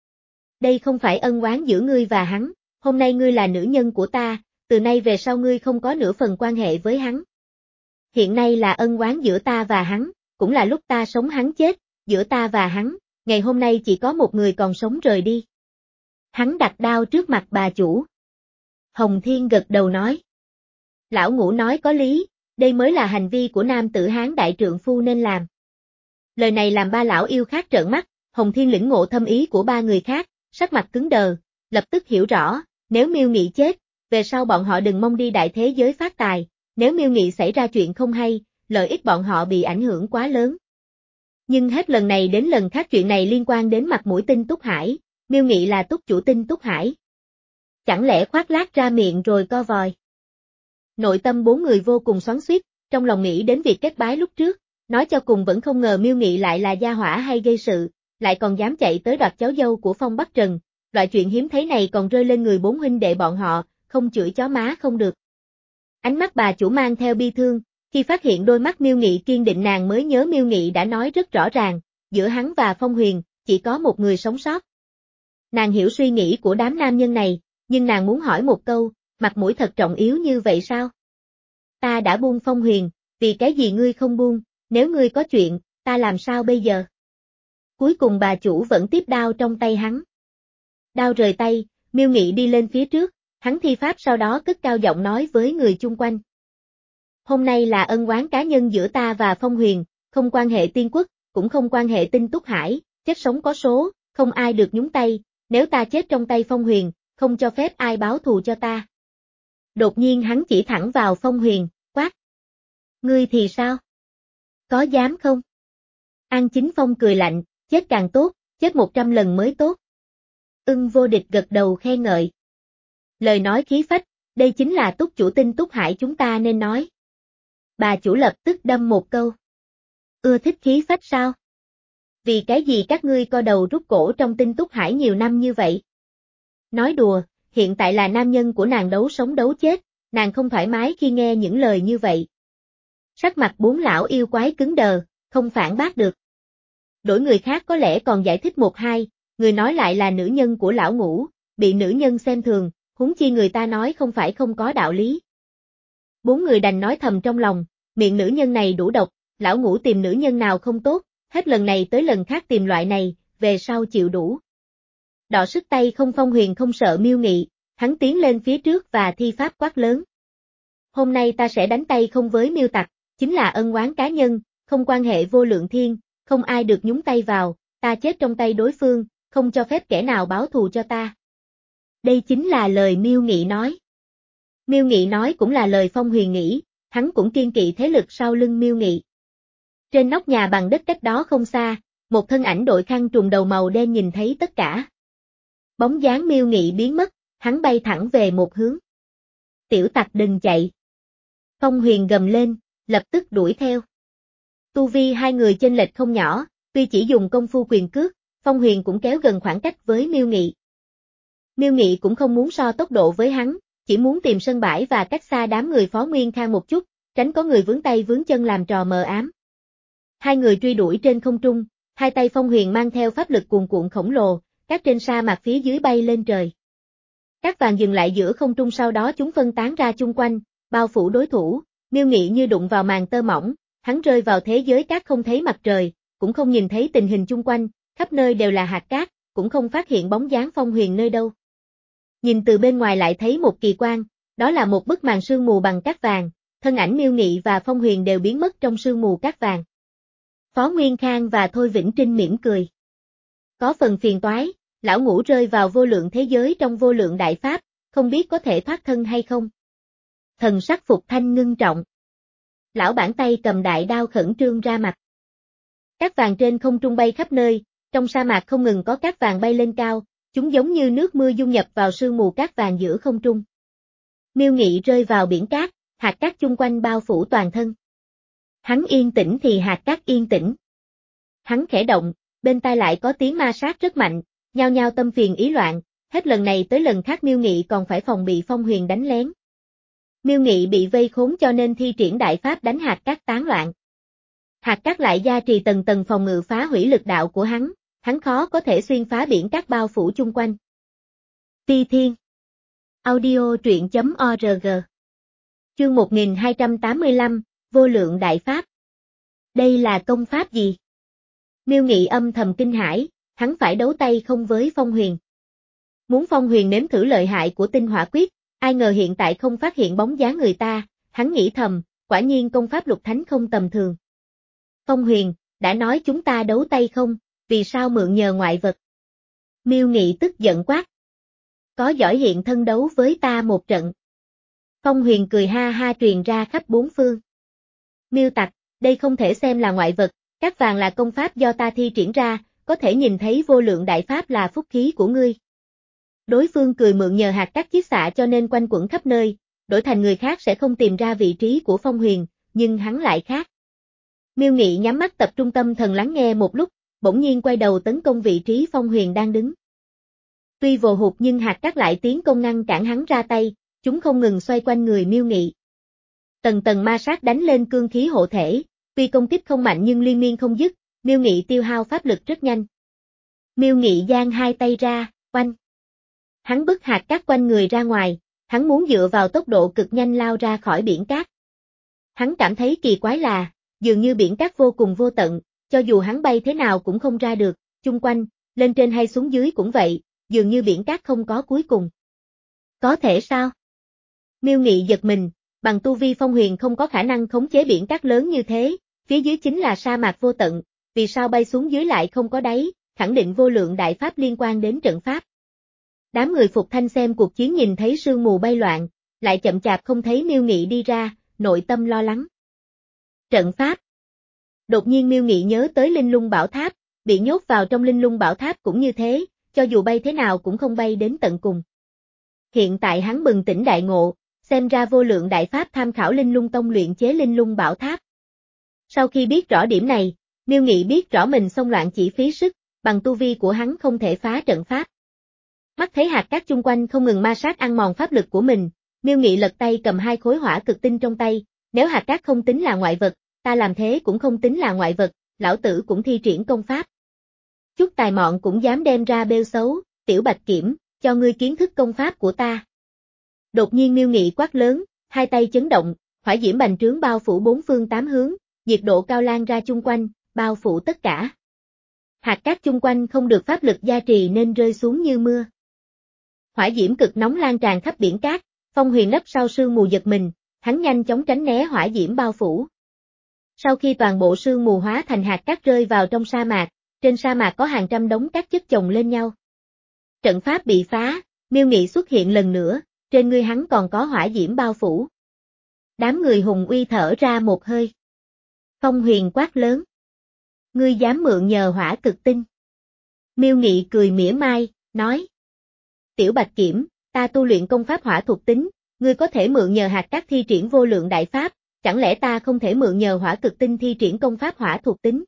Đây không phải ân oán giữa ngươi và hắn, hôm nay ngươi là nữ nhân của ta, từ nay về sau ngươi không có nửa phần quan hệ với hắn. Hiện nay là ân oán giữa ta và hắn, cũng là lúc ta sống hắn chết, giữa ta và hắn, ngày hôm nay chỉ có một người còn sống rời đi. Hắn đặt đao trước mặt bà chủ. Hồng Thiên gật đầu nói. Lão ngũ nói có lý, đây mới là hành vi của nam tử Hán đại trượng phu nên làm. Lời này làm ba lão yêu khác trợn mắt, Hồng Thiên lĩnh ngộ thâm ý của ba người khác, sắc mặt cứng đờ, lập tức hiểu rõ, nếu Miêu Nghị chết, về sau bọn họ đừng mong đi đại thế giới phát tài, nếu Miêu Nghị xảy ra chuyện không hay, lợi ích bọn họ bị ảnh hưởng quá lớn. Nhưng hết lần này đến lần khác chuyện này liên quan đến mặt mũi Tinh Túc Hải, Miêu Nghị là túc chủ Tinh Túc Hải. Chẳng lẽ khoác lác ra miệng rồi co vòi? Nội tâm bốn người vô cùng xoắn xuýt, trong lòng nghĩ đến việc kết bái lúc trước, nói cho cùng vẫn không ngờ Miêu Nghị lại là gia hỏa hay gây sự, lại còn dám chạy tới đoạt cháu dâu của Phong Bắc Trần, loại chuyện hiếm thấy này còn rơi lên người bốn huynh đệ bọn họ, không chửi chó má không được. Ánh mắt bà chủ mang theo bi thương, khi phát hiện đôi mắt Miêu Nghị kiên định nàng mới nhớ Miêu Nghị đã nói rất rõ ràng, giữa hắn và Phong Huyền, chỉ có một người sống sót. Nàng hiểu suy nghĩ của đám nam nhân này, nhưng nàng muốn hỏi một câu, mặt mũi thật trọng yếu như vậy sao? Ta đã buông Phong Huyền, vì cái gì ngươi không buông, nếu ngươi có chuyện, ta làm sao bây giờ? Cuối cùng bà chủ vẫn tiếp đao trong tay hắn. Đao rời tay, Miêu Nghị đi lên phía trước, hắn thi pháp sau đó cất cao giọng nói với người chung quanh. Hôm nay là ân oán cá nhân giữa ta và Phong Huyền, không quan hệ tiên quốc, cũng không quan hệ Tinh Túc Hải, chết sống có số, không ai được nhúng tay, nếu ta chết trong tay Phong Huyền, không cho phép ai báo thù cho ta. Đột nhiên hắn chỉ thẳng vào Phong Huyền, quát. Ngươi thì sao? Có dám không? An Chính Phong cười lạnh, chết càng tốt, chết một trăm lần mới tốt. Ưng Vô Địch gật đầu khen ngợi. Lời nói khí phách, đây chính là túc chủ Tinh Túc Hải chúng ta nên nói. Bà chủ lập tức đâm một câu. Ưa thích khí phách sao? Vì cái gì các ngươi co đầu rút cổ trong Tinh Túc Hải nhiều năm như vậy? Nói đùa, hiện tại là nam nhân của nàng đấu sống đấu chết, nàng không thoải mái khi nghe những lời như vậy. Sắc mặt bốn lão yêu quái cứng đờ, không phản bác được. đổi người khác có lẽ còn giải thích một hai, người nói lại là nữ nhân của lão Ngũ, bị nữ nhân xem thường, huống chi người ta nói không phải không có đạo lý. Bốn người đành nói thầm trong lòng, miệng nữ nhân này đủ độc, lão Ngũ tìm nữ nhân nào không tốt, hết lần này tới lần khác tìm loại này, về sau chịu đủ. Đọ sức tay không, Phong Huyền không sợ Miêu Nghị, hắn tiến lên phía trước và thi pháp quát lớn. Hôm nay ta sẽ đánh tay không với Miêu tặc, chính là ân oán cá nhân, không quan hệ vô lượng thiên, không ai được nhúng tay vào, ta chết trong tay đối phương, không cho phép kẻ nào báo thù cho ta. Đây chính là lời Miêu Nghị nói. Miêu Nghị nói cũng là lời Phong Huyền nghĩ, hắn cũng kiên kỵ thế lực sau lưng Miêu Nghị. Trên nóc nhà bằng đất cách đó không xa, một thân ảnh đội khăn trùm đầu màu đen nhìn thấy tất cả. Bóng dáng Miêu Nghị biến mất, hắn bay thẳng về một hướng. Tiểu tặc đừng chạy. Phong Huyền gầm lên, lập tức đuổi theo. Tu vi hai người chênh lệch không nhỏ, tuy chỉ dùng công phu quyền cước, Phong Huyền cũng kéo gần khoảng cách với Miêu Nghị. Miêu Nghị cũng không muốn so tốc độ với hắn, chỉ muốn tìm sân bãi và cách xa đám người Phó Nguyên Khang một chút, tránh có người vướng tay vướng chân làm trò mờ ám. Hai người truy đuổi trên không trung, hai tay Phong Huyền mang theo pháp lực cuồn cuộn khổng lồ, cát trên sa mạc phía dưới bay lên trời. Cát vàng dừng lại giữa không trung, sau đó chúng phân tán ra chung quanh, bao phủ đối thủ. Miêu Nghị như đụng vào màn tơ mỏng, hắn rơi vào thế giới cát không thấy mặt trời, cũng không nhìn thấy tình hình chung quanh, khắp nơi đều là hạt cát, cũng không phát hiện bóng dáng Phong Huyền nơi đâu. Nhìn từ bên ngoài lại thấy một kỳ quan, đó là một bức màn sương mù bằng cát vàng, thân ảnh Miêu Nghị và Phong Huyền đều biến mất trong sương mù cát vàng. Phó Nguyên Khang và Thôi Vĩnh Trinh mỉm cười. Có phần phiền toái, lão Ngũ rơi vào vô lượng thế giới trong vô lượng đại pháp, không biết có thể thoát thân hay không. Thần sắc Phục Thanh ngưng trọng. Lão bản tay cầm đại đao khẩn trương ra mặt. Cát vàng trên không trung bay khắp nơi, trong sa mạc không ngừng có cát vàng bay lên cao, chúng giống như nước mưa dung nhập vào sương mù cát vàng giữa không trung. Miêu Nghị rơi vào biển cát, hạt cát chung quanh bao phủ toàn thân. Hắn yên tĩnh thì hạt cát yên tĩnh. Hắn khẽ động, bên tai lại có tiếng ma sát rất mạnh, nhao nhao tâm phiền ý loạn, hết lần này tới lần khác Miêu Nghị còn phải phòng bị Phong Huyền đánh lén. Miêu Nghị bị vây khốn cho nên thi triển đại pháp đánh hạt cát tán loạn. Hạt cát lại gia trì tầng tầng phòng ngự phá hủy lực đạo của hắn, hắn khó có thể xuyên phá biển cát bao phủ chung quanh. Ti Thiên Audio truyện chấm org Chương một nghìn hai trăm tám mươi lăm, Vô lượng đại pháp. Đây là công pháp gì? Miêu Nghị âm thầm kinh hãi, hắn phải đấu tay không với Phong Huyền. Muốn Phong Huyền nếm thử lợi hại của tinh hỏa quyết, ai ngờ hiện tại không phát hiện bóng dáng người ta, hắn nghĩ thầm, quả nhiên công pháp lục thánh không tầm thường. Phong Huyền, đã nói chúng ta đấu tay không, vì sao mượn nhờ ngoại vật? Miêu Nghị tức giận quát. Có giỏi hiện thân đấu với ta một trận. Phong Huyền cười ha ha truyền ra khắp bốn phương. Miêu tặc, đây không thể xem là ngoại vật, cát vàng là công pháp do ta thi triển ra, có thể nhìn thấy vô lượng đại pháp là phúc khí của ngươi. Đối phương cười mượn nhờ hạt cát chiết xạ cho nên quanh quẩn khắp nơi, đổi thành người khác sẽ không tìm ra vị trí của Phong Huyền, nhưng hắn lại khác. Miêu Nghị nhắm mắt tập trung tâm thần lắng nghe một lúc, bỗng nhiên quay đầu tấn công vị trí Phong Huyền đang đứng. Tuy vồ hụt nhưng hạt cát lại tiến công ngăn cản hắn ra tay, chúng không ngừng xoay quanh người Miêu Nghị. Tầng tầng ma sát đánh lên cương khí hộ thể, tuy công kích không mạnh nhưng liên miên không dứt, Miêu Nghị tiêu hao pháp lực rất nhanh. Miêu Nghị giang hai tay ra, oanh. Hắn bức hạt cát quanh người ra ngoài, hắn muốn dựa vào tốc độ cực nhanh lao ra khỏi biển cát. Hắn cảm thấy kỳ quái là, dường như biển cát vô cùng vô tận, cho dù hắn bay thế nào cũng không ra được, chung quanh, lên trên hay xuống dưới cũng vậy, dường như biển cát không có cuối cùng. Có thể sao? Miêu Nghị giật mình, bằng tu vi Phong Huyền không có khả năng khống chế biển cát lớn như thế, phía dưới chính là sa mạc vô tận, vì sao bay xuống dưới lại không có đáy, khẳng định vô lượng đại pháp liên quan đến trận pháp. Đám người Phục Thanh xem cuộc chiến nhìn thấy sương mù bay loạn, lại chậm chạp không thấy Miêu Nghị đi ra, nội tâm lo lắng. Trận pháp. Đột nhiên Miêu Nghị nhớ tới Linh Lung Bảo Tháp, bị nhốt vào trong Linh Lung Bảo Tháp cũng như thế, cho dù bay thế nào cũng không bay đến tận cùng. Hiện tại hắn bừng tỉnh đại ngộ, xem ra vô lượng đại pháp tham khảo Linh Lung Tông luyện chế Linh Lung Bảo Tháp. Sau khi biết rõ điểm này, Miêu Nghị biết rõ mình xông loạn chỉ phí sức, bằng tu vi của hắn không thể phá trận pháp. Mắt thấy hạt cát chung quanh không ngừng ma sát ăn mòn pháp lực của mình, Miêu Nghị lật tay cầm hai khối hỏa cực tinh trong tay, nếu hạt cát không tính là ngoại vật, ta làm thế cũng không tính là ngoại vật, lão tử cũng thi triển công pháp. Chút tài mọn cũng dám đem ra bêu xấu, tiểu bạch kiểm, cho ngươi kiến thức công pháp của ta. Đột nhiên Miêu Nghị quát lớn, hai tay chấn động, hỏa diễm bành trướng bao phủ bốn phương tám hướng, nhiệt độ cao lan ra chung quanh, bao phủ tất cả. Hạt cát chung quanh không được pháp lực gia trì nên rơi xuống như mưa. Hỏa diễm cực nóng lan tràn khắp biển cát, Phong Huyền nấp sau sương mù giật mình, hắn nhanh chóng tránh né hỏa diễm bao phủ. Sau khi toàn bộ sương mù hóa thành hạt cát rơi vào trong sa mạc, trên sa mạc có hàng trăm đống cát chất chồng lên nhau. Trận pháp bị phá, Miêu Nghị xuất hiện lần nữa, trên người hắn còn có hỏa diễm bao phủ. Đám người hùng uy thở ra một hơi. Phong Huyền quát lớn. Ngươi dám mượn nhờ hỏa cực tinh. Miêu Nghị cười mỉa mai, nói. Tiểu bạch kiểm, ta tu luyện công pháp hỏa thuộc tính, ngươi có thể mượn nhờ hạt cát thi triển vô lượng đại pháp, chẳng lẽ ta không thể mượn nhờ hỏa cực tinh thi triển công pháp hỏa thuộc tính?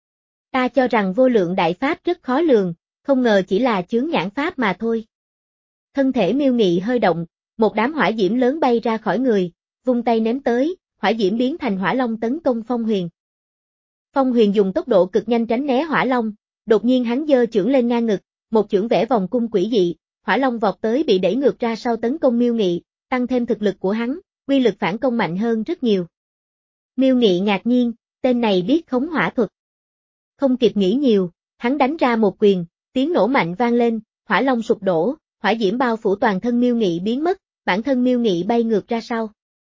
Ta cho rằng vô lượng đại pháp rất khó lường, không ngờ chỉ là chướng nhãn pháp mà thôi. Thân thể Miêu Nghị hơi động, một đám hỏa diễm lớn bay ra khỏi người, vung tay ném tới, hỏa diễm biến thành hỏa long tấn công Phong Huyền. Phong Huyền dùng tốc độ cực nhanh tránh né hỏa long, đột nhiên hắn giơ chưởng lên ngang ngực, một chưởng vẽ vòng cung quỷ dị, hỏa long vọt tới bị đẩy ngược ra sau tấn công Miêu Nghị, tăng thêm thực lực của hắn, uy lực phản công mạnh hơn rất nhiều. Miêu Nghị ngạc nhiên, tên này biết khống hỏa thuật. Không kịp nghĩ nhiều, hắn đánh ra một quyền, tiếng nổ mạnh vang lên, hỏa long sụp đổ, hỏa diễm bao phủ toàn thân Miêu Nghị biến mất, bản thân Miêu Nghị bay ngược ra sau.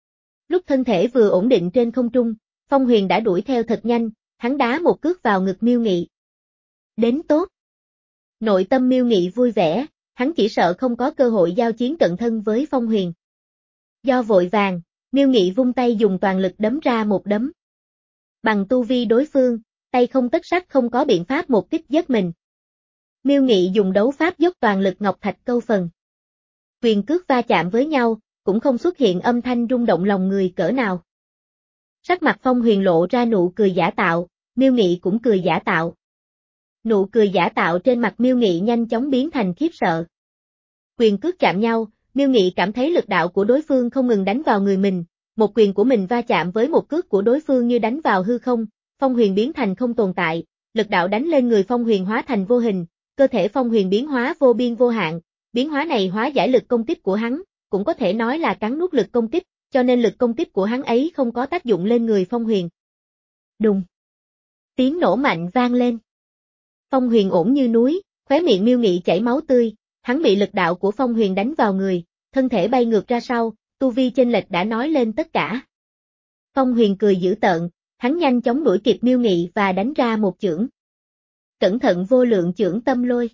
Lúc thân thể vừa ổn định trên không trung, Phong Huyền đã đuổi theo thật nhanh, hắn đá một cước vào ngực Miêu Nghị. Đến tốt. Nội tâm Miêu Nghị vui vẻ, hắn chỉ sợ không có cơ hội giao chiến cận thân với Phong Huyền. Do vội vàng, Miêu Nghị vung tay dùng toàn lực đấm ra một đấm. Bằng tu vi đối phương, tay không tất sắt không có biện pháp một kích giết mình. Miêu Nghị dùng đấu pháp dốc toàn lực ngọc thạch câu phần. Quyền cước va chạm với nhau, cũng không xuất hiện âm thanh rung động lòng người cỡ nào. Sắc mặt Phong Huyền lộ ra nụ cười giả tạo, Miêu Nghị cũng cười giả tạo. Nụ cười giả tạo trên mặt Miêu Nghị nhanh chóng biến thành khiếp sợ. Quyền cước chạm nhau, Miêu Nghị cảm thấy lực đạo của đối phương không ngừng đánh vào người mình, một quyền của mình va chạm với một cước của đối phương như đánh vào hư không, Phong Huyền biến thành không tồn tại, lực đạo đánh lên người Phong Huyền hóa thành vô hình, cơ thể Phong Huyền biến hóa vô biên vô hạn, biến hóa này hóa giải lực công kích của hắn, cũng có thể nói là cắn nuốt lực công kích, cho nên lực công kích của hắn ấy không có tác dụng lên người Phong Huyền. Đùng. Tiếng nổ mạnh vang lên. Phong Huyền ổn như núi, khóe miệng Miêu Nghị chảy máu tươi, hắn bị lực đạo của Phong Huyền đánh vào người, thân thể bay ngược ra sau, tu vi chênh lệch đã nói lên tất cả. Phong Huyền cười dữ tợn, hắn nhanh chóng đuổi kịp Miêu Nghị và đánh ra một chưởng. Cẩn thận vô lượng chưởng tâm lôi.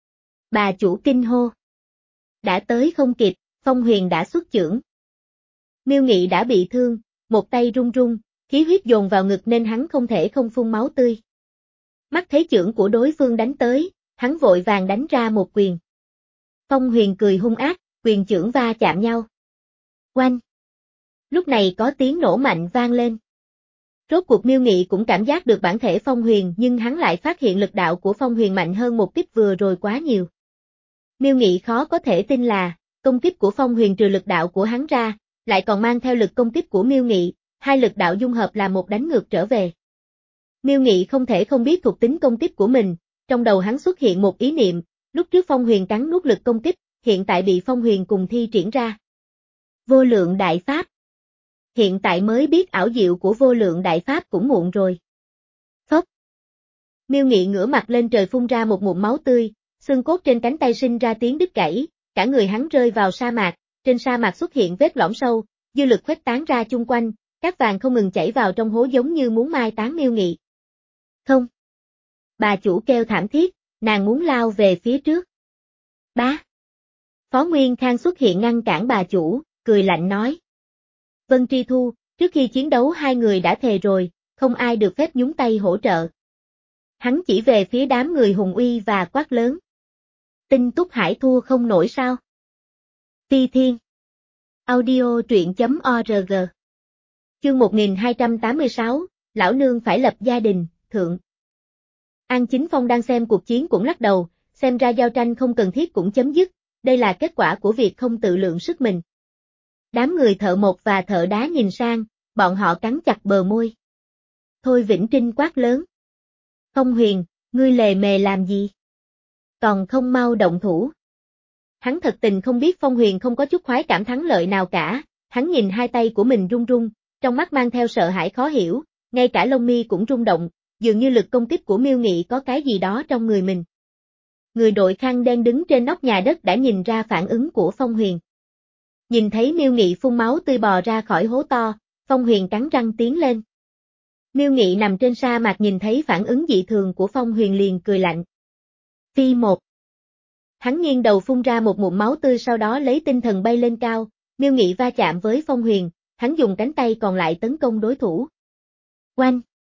Bà chủ kinh hô. Đã tới không kịp, Phong Huyền đã xuất chưởng. Miêu Nghị đã bị thương, một tay run run, khí huyết dồn vào ngực nên hắn không thể không phun máu tươi. Mắt thấy chưởng của đối phương đánh tới, hắn vội vàng đánh ra một quyền. Phong Huyền cười hung ác, quyền chưởng va chạm nhau. Oanh! Lúc này có tiếng nổ mạnh vang lên. Rốt cuộc Miêu Nghị cũng cảm giác được bản thể Phong Huyền nhưng hắn lại phát hiện lực đạo của Phong Huyền mạnh hơn một kích vừa rồi quá nhiều. Miêu Nghị khó có thể tin là, công kích của Phong Huyền trừ lực đạo của hắn ra, lại còn mang theo lực công kích của Miêu Nghị, hai lực đạo dung hợp là một đánh ngược trở về. Miêu Nghị không thể không biết thuộc tính công kích của mình, trong đầu hắn xuất hiện một ý niệm, lúc trước Phong Huyền cắn nuốt lực công kích, hiện tại bị Phong Huyền cùng thi triển ra. Vô lượng đại pháp. Hiện tại mới biết ảo diệu của vô lượng đại pháp cũng muộn rồi. Phốc. Miêu Nghị ngửa mặt lên trời phun ra một ngụm máu tươi, xương cốt trên cánh tay sinh ra tiếng đứt gãy, cả người hắn rơi vào sa mạc, trên sa mạc xuất hiện vết lõm sâu, dư lực khuếch tán ra chung quanh, cát vàng không ngừng chảy vào trong hố giống như muốn mai táng Miêu Nghị. Không. Bà chủ kêu thảm thiết, nàng muốn lao về phía trước. Bá. Phó Nguyên Khang xuất hiện ngăn cản bà chủ, cười lạnh nói. Vân Tri Thu, trước khi chiến đấu hai người đã thề rồi, không ai được phép nhúng tay hỗ trợ. Hắn chỉ về phía đám người hùng uy và quát lớn. Tinh Túc Hải thua không nổi sao? Phi Thiên. Audio truyện chấm org. Chương một nghìn hai trăm tám mươi sáu, lão nương phải lập gia đình, thượng. An Chính Phong đang xem cuộc chiến cũng lắc đầu, xem ra giao tranh không cần thiết cũng chấm dứt, đây là kết quả của việc không tự lượng sức mình. Đám người thợ mộc và thợ đá nhìn sang, bọn họ cắn chặt bờ môi. Thôi Vĩnh Trinh quát lớn. Phong Huyền, ngươi lề mề làm gì? Còn không mau động thủ. Hắn thật tình không biết Phong Huyền không có chút khoái cảm thắng lợi nào cả, hắn nhìn hai tay của mình run run, trong mắt mang theo sợ hãi khó hiểu, ngay cả lông mi cũng rung động, dường như lực công kích của Miêu Nghị có cái gì đó trong người mình. Người đội khăn đen đứng trên nóc nhà đất đã nhìn ra phản ứng của Phong Huyền. Nhìn thấy Miêu Nghị phun máu tươi bò ra khỏi hố to, Phong Huyền cắn răng tiến lên. Miêu Nghị nằm trên sa mạc nhìn thấy phản ứng dị thường của Phong Huyền liền cười lạnh. Phi một. Hắn nghiêng đầu phun ra một ngụm máu tươi sau đó lấy tinh thần bay lên cao, Miêu Nghị va chạm với Phong Huyền, hắn dùng cánh tay còn lại tấn công đối thủ. Oanh!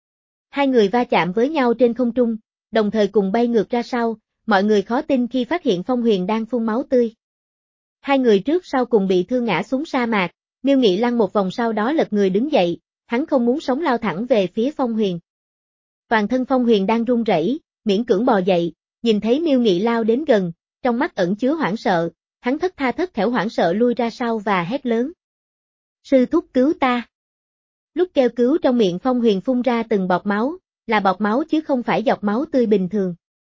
Hai người va chạm với nhau trên không trung, đồng thời cùng bay ngược ra sau, mọi người khó tin khi phát hiện Phong Huyền đang phun máu tươi. Hai người trước sau cùng bị thương ngã xuống sa mạc, Miêu Nghị lăn một vòng sau đó lật người đứng dậy, hắn không muốn sống lao thẳng về phía Phong Huyền. Toàn thân Phong Huyền đang run rẩy, miễn cưỡng bò dậy, nhìn thấy Miêu Nghị lao đến gần, trong mắt ẩn chứa hoảng sợ, hắn thất tha thất thểu hoảng sợ lui ra sau và hét lớn. Sư thúc cứu ta. Lúc kêu cứu trong miệng Phong Huyền phun ra từng bọt máu, là bọt máu chứ không phải giọt máu tươi bình thường.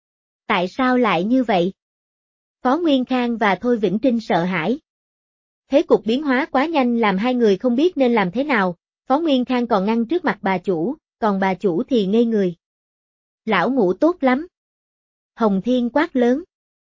Tại sao lại như vậy? Phó Nguyên Khang và Thôi Vĩnh Trinh sợ hãi. Thế cục biến hóa quá nhanh làm hai người không biết nên làm thế nào, Phó Nguyên Khang còn ngăn trước mặt bà chủ, còn bà chủ thì ngây người. Lão ngủ tốt lắm. Hồng Thiên quát lớn.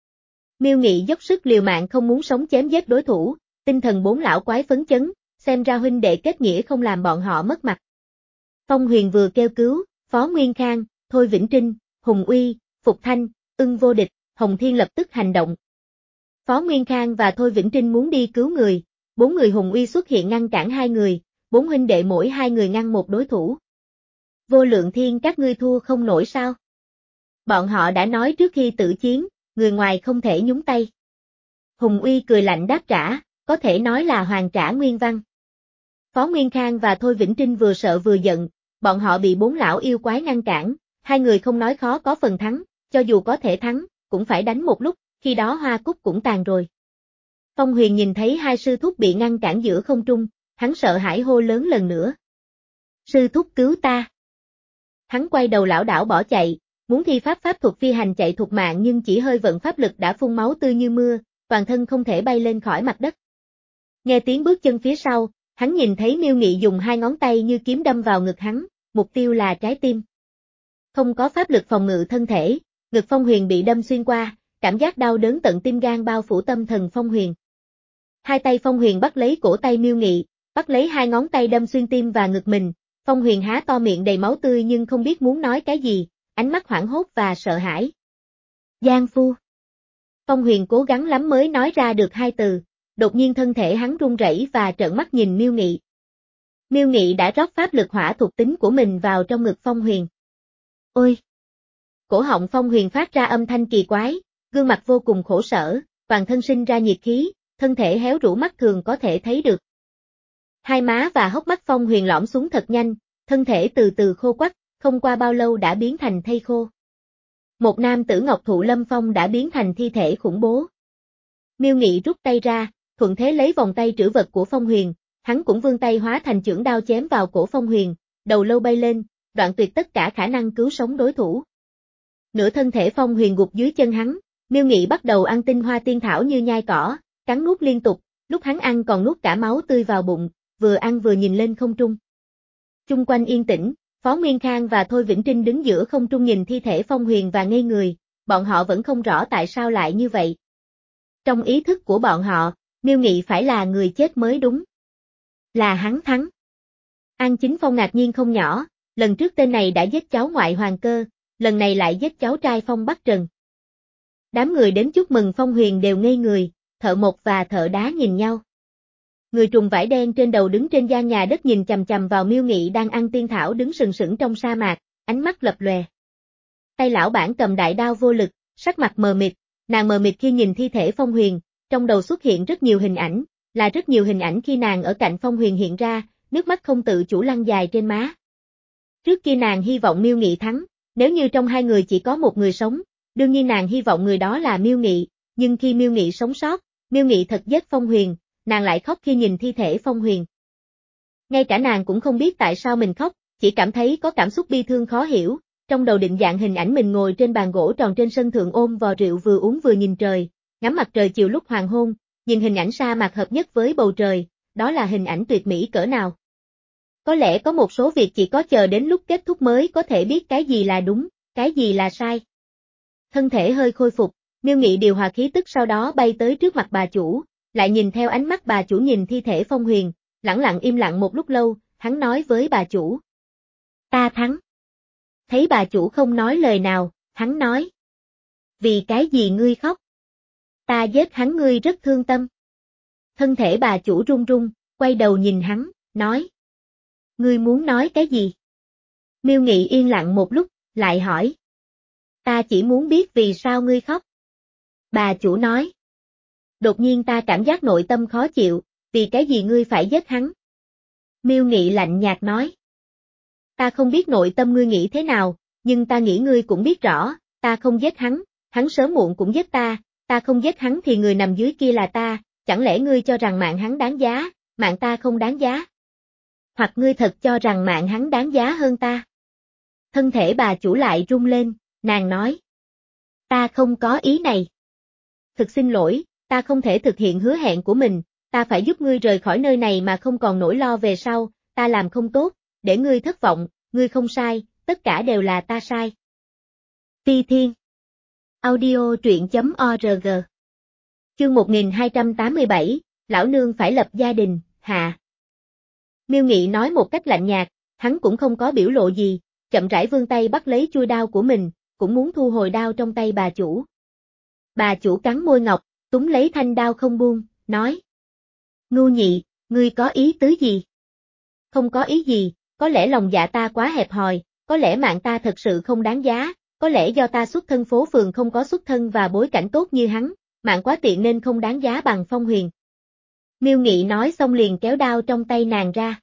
Miêu Nghị dốc sức liều mạng không muốn sống chém giết đối thủ, tinh thần bốn lão quái phấn chấn, xem ra huynh đệ kết nghĩa không làm bọn họ mất mặt. Phong Huyền vừa kêu cứu, Phó Nguyên Khang, Thôi Vĩnh Trinh, Hùng Uy, Phục Thanh, Ưng Vô Địch, Hồng Thiên lập tức hành động. Phó Nguyên Khang và Thôi Vĩnh Trinh muốn đi cứu người, bốn người Hùng Uy xuất hiện ngăn cản hai người, bốn huynh đệ mỗi hai người ngăn một đối thủ. Vô Lượng Thiên các ngươi thua không nổi sao? Bọn họ đã nói trước khi tự chiến, người ngoài không thể nhúng tay. Hùng Uy cười lạnh đáp trả, có thể nói là hoàn trả nguyên văn. Phó Nguyên Khang và Thôi Vĩnh Trinh vừa sợ vừa giận, bọn họ bị bốn lão yêu quái ngăn cản, hai người không nói khó có phần thắng, cho dù có thể thắng, cũng phải đánh một lúc, khi đó hoa cúc cũng tàn rồi. Phong Huyền nhìn thấy hai sư thúc bị ngăn cản giữa không trung, hắn sợ hãi hô lớn lần nữa. Sư thúc cứu ta. Hắn quay đầu lảo đảo bỏ chạy, muốn thi pháp pháp thuật phi hành chạy thục mạng nhưng chỉ hơi vận pháp lực đã phun máu tươi như mưa, toàn thân không thể bay lên khỏi mặt đất. Nghe tiếng bước chân phía sau, hắn nhìn thấy Miêu Nghị dùng hai ngón tay như kiếm đâm vào ngực hắn, mục tiêu là trái tim. Không có pháp lực phòng ngự thân thể, ngực Phong Huyền bị đâm xuyên qua, cảm giác đau đớn tận tim gan bao phủ tâm thần Phong Huyền. Hai tay Phong Huyền bắt lấy cổ tay Miêu Nghị, bắt lấy hai ngón tay đâm xuyên tim và ngực mình, Phong Huyền há to miệng đầy máu tươi nhưng không biết muốn nói cái gì, ánh mắt hoảng hốt và sợ hãi. Giang Phu. Phong Huyền cố gắng lắm mới nói ra được hai từ, đột nhiên thân thể hắn run rẩy và trợn mắt nhìn Miêu Nghị. Miêu Nghị đã rót pháp lực hỏa thuộc tính của mình vào trong ngực Phong Huyền. Ôi! Cổ họng Phong Huyền phát ra âm thanh kỳ quái, gương mặt vô cùng khổ sở, toàn thân sinh ra nhiệt khí, thân thể héo rũ mắt thường có thể thấy được. Hai má và hốc mắt Phong Huyền lõm xuống thật nhanh, thân thể từ từ khô quắt, không qua bao lâu đã biến thành thây khô. Một nam tử Ngọc Thụ Lâm Phong đã biến thành thi thể khủng bố. Miêu Nghị rút tay ra, thuận thế lấy vòng tay trữ vật của Phong Huyền, hắn cũng vươn tay hóa thành chưởng đao chém vào cổ Phong Huyền, đầu lâu bay lên, đoạn tuyệt tất cả khả năng cứu sống đối thủ. Nửa thân thể Phong Huyền gục dưới chân hắn, Miêu Nghị bắt đầu ăn tinh hoa tiên thảo như nhai cỏ, cắn nuốt liên tục, lúc hắn ăn còn nuốt cả máu tươi vào bụng, vừa ăn vừa nhìn lên không trung. Chung quanh yên tĩnh, Phó Nguyên Khang và Thôi Vĩnh Trinh đứng giữa không trung nhìn thi thể Phong Huyền và ngây người, bọn họ vẫn không rõ tại sao lại như vậy. Trong ý thức của bọn họ, Miêu Nghị phải là người chết mới đúng. Là hắn thắng. An Chính Phong ngạc nhiên không nhỏ, lần trước tên này đã giết cháu ngoại Hoàng Cơ, lần này lại giết cháu trai Phong Bắc Trần. Đám người đến chúc mừng Phong Huyền đều ngây người, Thợ Mộc và Thợ Đá nhìn nhau. Người trùm vải đen trên đầu đứng trên gian nhà đất nhìn chằm chằm vào Miêu Nghị đang ăn tiên thảo đứng sừng sững trong sa mạc, ánh mắt lập lòe. Tay lão bản cầm đại đao vô lực, sắc mặt mờ mịt, nàng mờ mịt khi nhìn thi thể Phong Huyền, trong đầu xuất hiện rất nhiều hình ảnh, là rất nhiều hình ảnh khi nàng ở cạnh Phong Huyền hiện ra, nước mắt không tự chủ lăn dài trên má. Trước kia nàng hy vọng Miêu Nghị thắng, nếu như trong hai người chỉ có một người sống, đương nhiên nàng hy vọng người đó là Miêu Nghị, nhưng khi Miêu Nghị sống sót, Miêu Nghị thật giết Phong Huyền, nàng lại khóc khi nhìn thi thể Phong Huyền. Ngay cả nàng cũng không biết tại sao mình khóc, chỉ cảm thấy có cảm xúc bi thương khó hiểu, trong đầu định dạng hình ảnh mình ngồi trên bàn gỗ tròn trên sân thượng ôm vò rượu vừa uống vừa nhìn trời, ngắm mặt trời chiều lúc hoàng hôn, nhìn hình ảnh sa mạc hợp nhất với bầu trời, đó là hình ảnh tuyệt mỹ cỡ nào. Có lẽ có một số việc chỉ có chờ đến lúc kết thúc mới có thể biết cái gì là đúng, cái gì là sai. Thân thể hơi khôi phục, Miêu Nghị điều hòa khí tức sau đó bay tới trước mặt bà chủ, lại nhìn theo ánh mắt bà chủ nhìn thi thể Phong Huyền, lẳng lặng im lặng một lúc lâu, hắn nói với bà chủ. Ta thắng. Thấy bà chủ không nói lời nào, hắn nói. Vì cái gì ngươi khóc? Ta giết hắn ngươi rất thương tâm. Thân thể bà chủ run run, quay đầu nhìn hắn, nói. Ngươi muốn nói cái gì? Miêu Nghị yên lặng một lúc, lại hỏi. Ta chỉ muốn biết vì sao ngươi khóc. Bà chủ nói. Đột nhiên ta cảm giác nội tâm khó chịu, vì cái gì ngươi phải giết hắn? Miêu Nghị lạnh nhạt nói. Ta không biết nội tâm ngươi nghĩ thế nào, nhưng ta nghĩ ngươi cũng biết rõ, ta không giết hắn, hắn sớm muộn cũng giết ta, ta không giết hắn thì người nằm dưới kia là ta, chẳng lẽ ngươi cho rằng mạng hắn đáng giá, mạng ta không đáng giá? Hoặc ngươi thật cho rằng mạng hắn đáng giá hơn ta? Thân thể bà chủ lại rung lên, nàng nói. Ta không có ý này. Thực xin lỗi, ta không thể thực hiện hứa hẹn của mình, ta phải giúp ngươi rời khỏi nơi này mà không còn nỗi lo về sau, ta làm không tốt, để ngươi thất vọng, ngươi không sai, tất cả đều là ta sai. Phi Thiên Audio truyện chấm org Chương một nghìn hai trăm tám mươi bảy, Lão Nương phải lập gia đình, hạ. Miêu Nghị nói một cách lạnh nhạt, hắn cũng không có biểu lộ gì, chậm rãi vươn tay bắt lấy chuôi đao của mình, cũng muốn thu hồi đao trong tay bà chủ. Bà chủ cắn môi ngọc, túm lấy thanh đao không buông, nói. Ngu Nhị, ngươi có ý tứ gì? Không có ý gì, có lẽ lòng dạ ta quá hẹp hòi, có lẽ mạng ta thật sự không đáng giá, có lẽ do ta xuất thân phố phường không có xuất thân và bối cảnh tốt như hắn, mạng quá tiện nên không đáng giá bằng Phong Huyền. Miêu Nghị nói xong liền kéo đao trong tay nàng ra.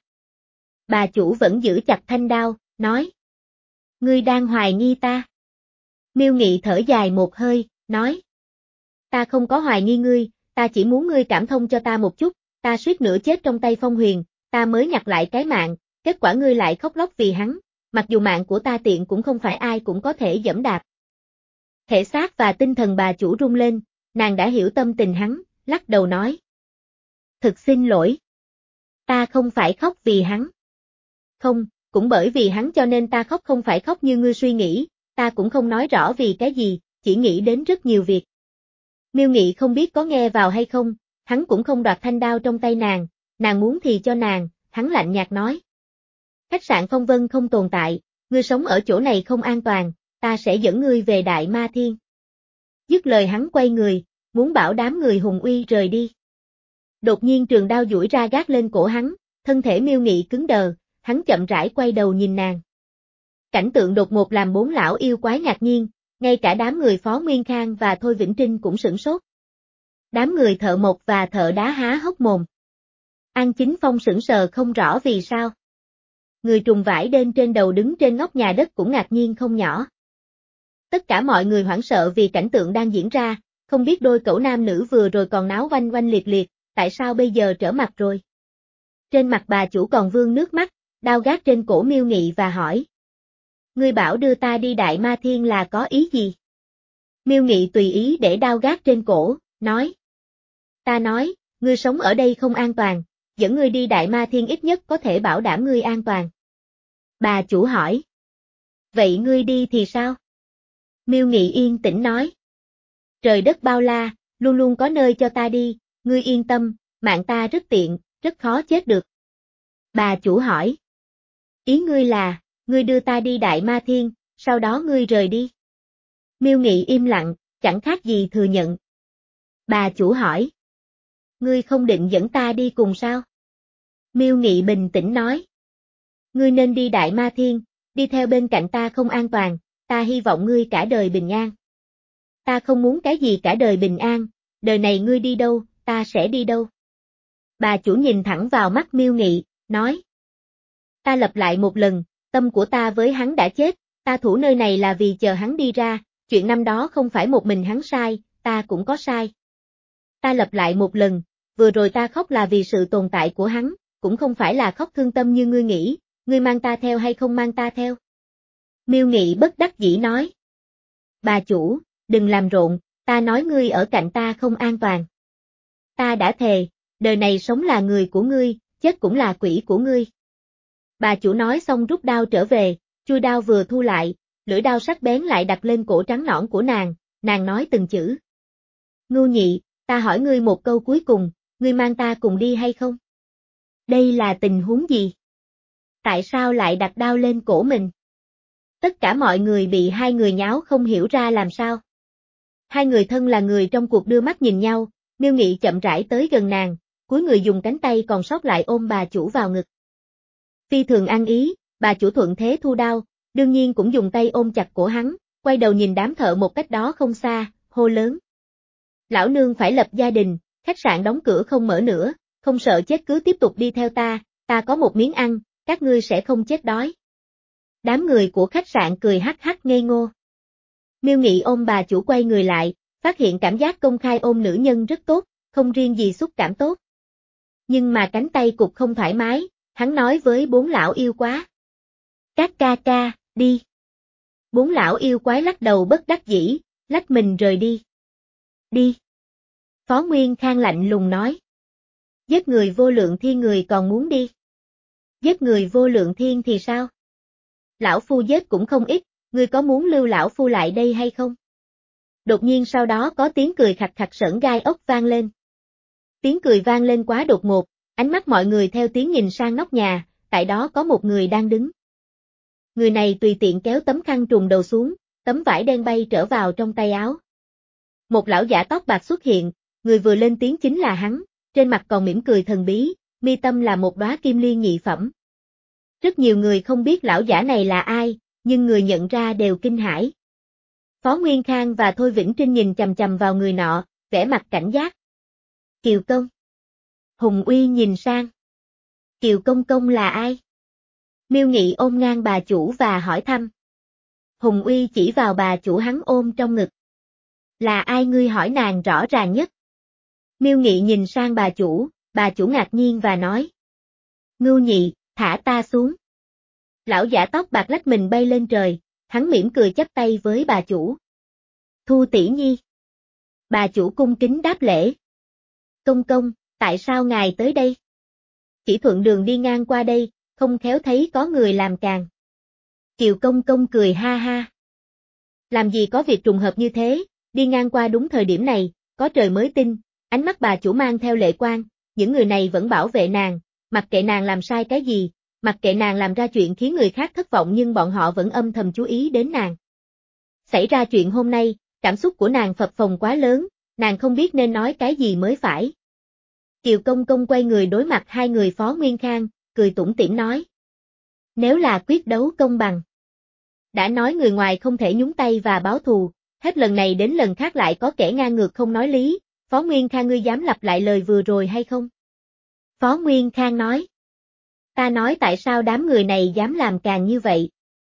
Bà chủ vẫn giữ chặt thanh đao, nói. Ngươi đang hoài nghi ta. Miêu Nghị thở dài một hơi, nói. Ta không có hoài nghi ngươi, ta chỉ muốn ngươi cảm thông cho ta một chút, ta suýt nữa chết trong tay Phong Huyền, ta mới nhặt lại cái mạng, kết quả ngươi lại khóc lóc vì hắn, mặc dù mạng của ta tiện cũng không phải ai cũng có thể dẫm đạp. Thể xác và tinh thần bà chủ rung lên, nàng đã hiểu tâm tình hắn, lắc đầu nói. Thực xin lỗi. Ta không phải khóc vì hắn. Không, cũng bởi vì hắn cho nên ta khóc không phải khóc như ngươi suy nghĩ, ta cũng không nói rõ vì cái gì, chỉ nghĩ đến rất nhiều việc. Miêu Nghị không biết có nghe vào hay không, hắn cũng không đoạt thanh đao trong tay nàng, nàng muốn thì cho nàng, hắn lạnh nhạt nói. Khách sạn Phong Vân không tồn tại, ngươi sống ở chỗ này không an toàn, ta sẽ dẫn ngươi về Đại Ma Thiên. Dứt lời hắn quay người, muốn bảo đám người hùng uy rời đi. Đột nhiên trường đao duỗi ra gác lên cổ hắn, thân thể Miêu Nghị cứng đờ, hắn chậm rãi quay đầu nhìn nàng. Cảnh tượng đột ngột làm bốn lão yêu quái ngạc nhiên, ngay cả đám người Phó Nguyên Khang và Thôi Vĩnh Trinh cũng sửng sốt. Đám người thợ mộc và thợ đá há hốc mồm. An Chính Phong sững sờ không rõ vì sao. Người trùng vải đen trên đầu đứng trên ngóc nhà đất cũng ngạc nhiên không nhỏ. Tất cả mọi người hoảng sợ vì cảnh tượng đang diễn ra, không biết đôi cẩu nam nữ vừa rồi còn náo oanh oanh liệt liệt, tại sao bây giờ trở mặt rồi. Trên mặt bà chủ còn vương nước mắt, đao gác trên cổ Miêu Nghị và hỏi. Ngươi bảo đưa ta đi Đại Ma Thiên là có ý gì? Miêu Nghị tùy ý để đao gác trên cổ, nói. Ta nói, ngươi sống ở đây không an toàn, dẫn ngươi đi Đại Ma Thiên ít nhất có thể bảo đảm ngươi an toàn. Bà chủ hỏi. Vậy ngươi đi thì sao? Miêu Nghị yên tĩnh nói. Trời đất bao la, luôn luôn có nơi cho ta đi, ngươi yên tâm, mạng ta rất tiện, rất khó chết được. Bà chủ hỏi. Ý ngươi là, ngươi đưa ta đi Đại Ma Thiên, sau đó ngươi rời đi. Miêu Nghị im lặng, chẳng khác gì thừa nhận. Bà chủ hỏi. Ngươi không định dẫn ta đi cùng sao? Miêu Nghị bình tĩnh nói. Ngươi nên đi Đại Ma Thiên, đi theo bên cạnh ta không an toàn, ta hy vọng ngươi cả đời bình an. Ta không muốn cái gì cả đời bình an, đời này ngươi đi đâu, ta sẽ đi đâu. Bà chủ nhìn thẳng vào mắt Miêu Nghị, nói. Ta lặp lại một lần, tâm của ta với hắn đã chết, ta thủ nơi này là vì chờ hắn đi ra, chuyện năm đó không phải một mình hắn sai, ta cũng có sai. Ta lặp lại một lần, vừa rồi ta khóc là vì sự tồn tại của hắn, cũng không phải là khóc thương tâm như ngươi nghĩ, ngươi mang ta theo hay không mang ta theo. Miêu Nghị bất đắc dĩ nói. Bà chủ, đừng làm rộn, ta nói ngươi ở cạnh ta không an toàn. Ta đã thề, đời này sống là người của ngươi, chết cũng là quỷ của ngươi. Bà chủ nói xong rút đao trở về, chui đao vừa thu lại, lưỡi đao sắc bén lại đặt lên cổ trắng nõn của nàng, nàng nói từng chữ. Ngưu Nhị, ta hỏi ngươi một câu cuối cùng, ngươi mang ta cùng đi hay không? Đây là tình huống gì? Tại sao lại đặt đao lên cổ mình? Tất cả mọi người bị hai người nháo không hiểu ra làm sao. Hai người thân là người trong cuộc đưa mắt nhìn nhau, Miêu Nghị chậm rãi tới gần nàng, cúi người dùng cánh tay còn sót lại ôm bà chủ vào ngực. Phi thường ăn ý, bà chủ thuận thế thu đao, đương nhiên cũng dùng tay ôm chặt cổ hắn, quay đầu nhìn đám thợ một cách đó không xa, hô lớn. Lão nương phải lập gia đình, khách sạn đóng cửa không mở nữa, không sợ chết cứ tiếp tục đi theo ta, ta có một miếng ăn, các ngươi sẽ không chết đói. Đám người của khách sạn cười hắc hắc ngây ngô. Miêu Nghị ôm bà chủ quay người lại, phát hiện cảm giác công khai ôm nữ nhân rất tốt, không riêng gì xúc cảm tốt. Nhưng mà cánh tay cục không thoải mái, hắn nói với bốn lão yêu quá. Các ca ca, đi. Bốn lão yêu quái lắc đầu bất đắc dĩ, lách mình rời đi. Đi. Phó Nguyên Khang lạnh lùng nói. Giết người vô lượng thiên người còn muốn đi. Giết người vô lượng thiên thì sao? Lão phu giết cũng không ít, ngươi có muốn lưu lão phu lại đây hay không? Đột nhiên sau đó có tiếng cười khặt khặt sởn gai ốc vang lên. Tiếng cười vang lên quá đột ngột, ánh mắt mọi người theo tiếng nhìn sang nóc nhà, tại đó có một người đang đứng. Người này tùy tiện kéo tấm khăn trùm đầu xuống, tấm vải đen bay trở vào trong tay áo. Một lão giả tóc bạc xuất hiện, người vừa lên tiếng chính là hắn, trên mặt còn mỉm cười thần bí, mi tâm là một đóa kim liên nhị phẩm. Rất nhiều người không biết lão giả này là ai, nhưng người nhận ra đều kinh hãi. Phó Nguyên Khang và Thôi Vĩnh Trinh nhìn chằm chằm vào người nọ, vẻ mặt cảnh giác. Kiều Công. Hùng Uy nhìn sang. Kiều Công Công là ai? Miêu Nghị ôm ngang bà chủ và hỏi thăm. Hùng Uy chỉ vào bà chủ hắn ôm trong ngực. Là ai ngươi hỏi nàng rõ ràng nhất? Miêu Nghị nhìn sang bà chủ, bà chủ ngạc nhiên và nói. Ngưu Nhị, thả ta xuống. Lão giả tóc bạc lách mình bay lên trời, hắn mỉm cười chắp tay với bà chủ. Thu tỷ nhi. Bà chủ cung kính đáp lễ. Công công, tại sao ngài tới đây? Chỉ thuận đường đi ngang qua đây, không khéo thấy có người làm càng. Kiều Công Công cười ha ha. Làm gì có việc trùng hợp như thế, đi ngang qua đúng thời điểm này, có trời mới tin, ánh mắt bà chủ mang theo lệ quan, những người này vẫn bảo vệ nàng, mặc kệ nàng làm sai cái gì, mặc kệ nàng làm ra chuyện khiến người khác thất vọng nhưng bọn họ vẫn âm thầm chú ý đến nàng. Xảy ra chuyện hôm nay, cảm xúc của nàng phập phồng quá lớn, nàng không biết nên nói cái gì mới phải. Kiều Công Công quay người đối mặt hai người Phó Nguyên Khang, cười tủm tỉm nói. Nếu là quyết đấu công bằng. Đã nói người ngoài không thể nhúng tay và báo thù, hết lần này đến lần khác lại có kẻ ngang ngược không nói lý, Phó Nguyên Khang ngươi dám lặp lại lời vừa rồi hay không? Phó Nguyên Khang nói. Ta nói tại sao đám người này dám làm càng như vậy?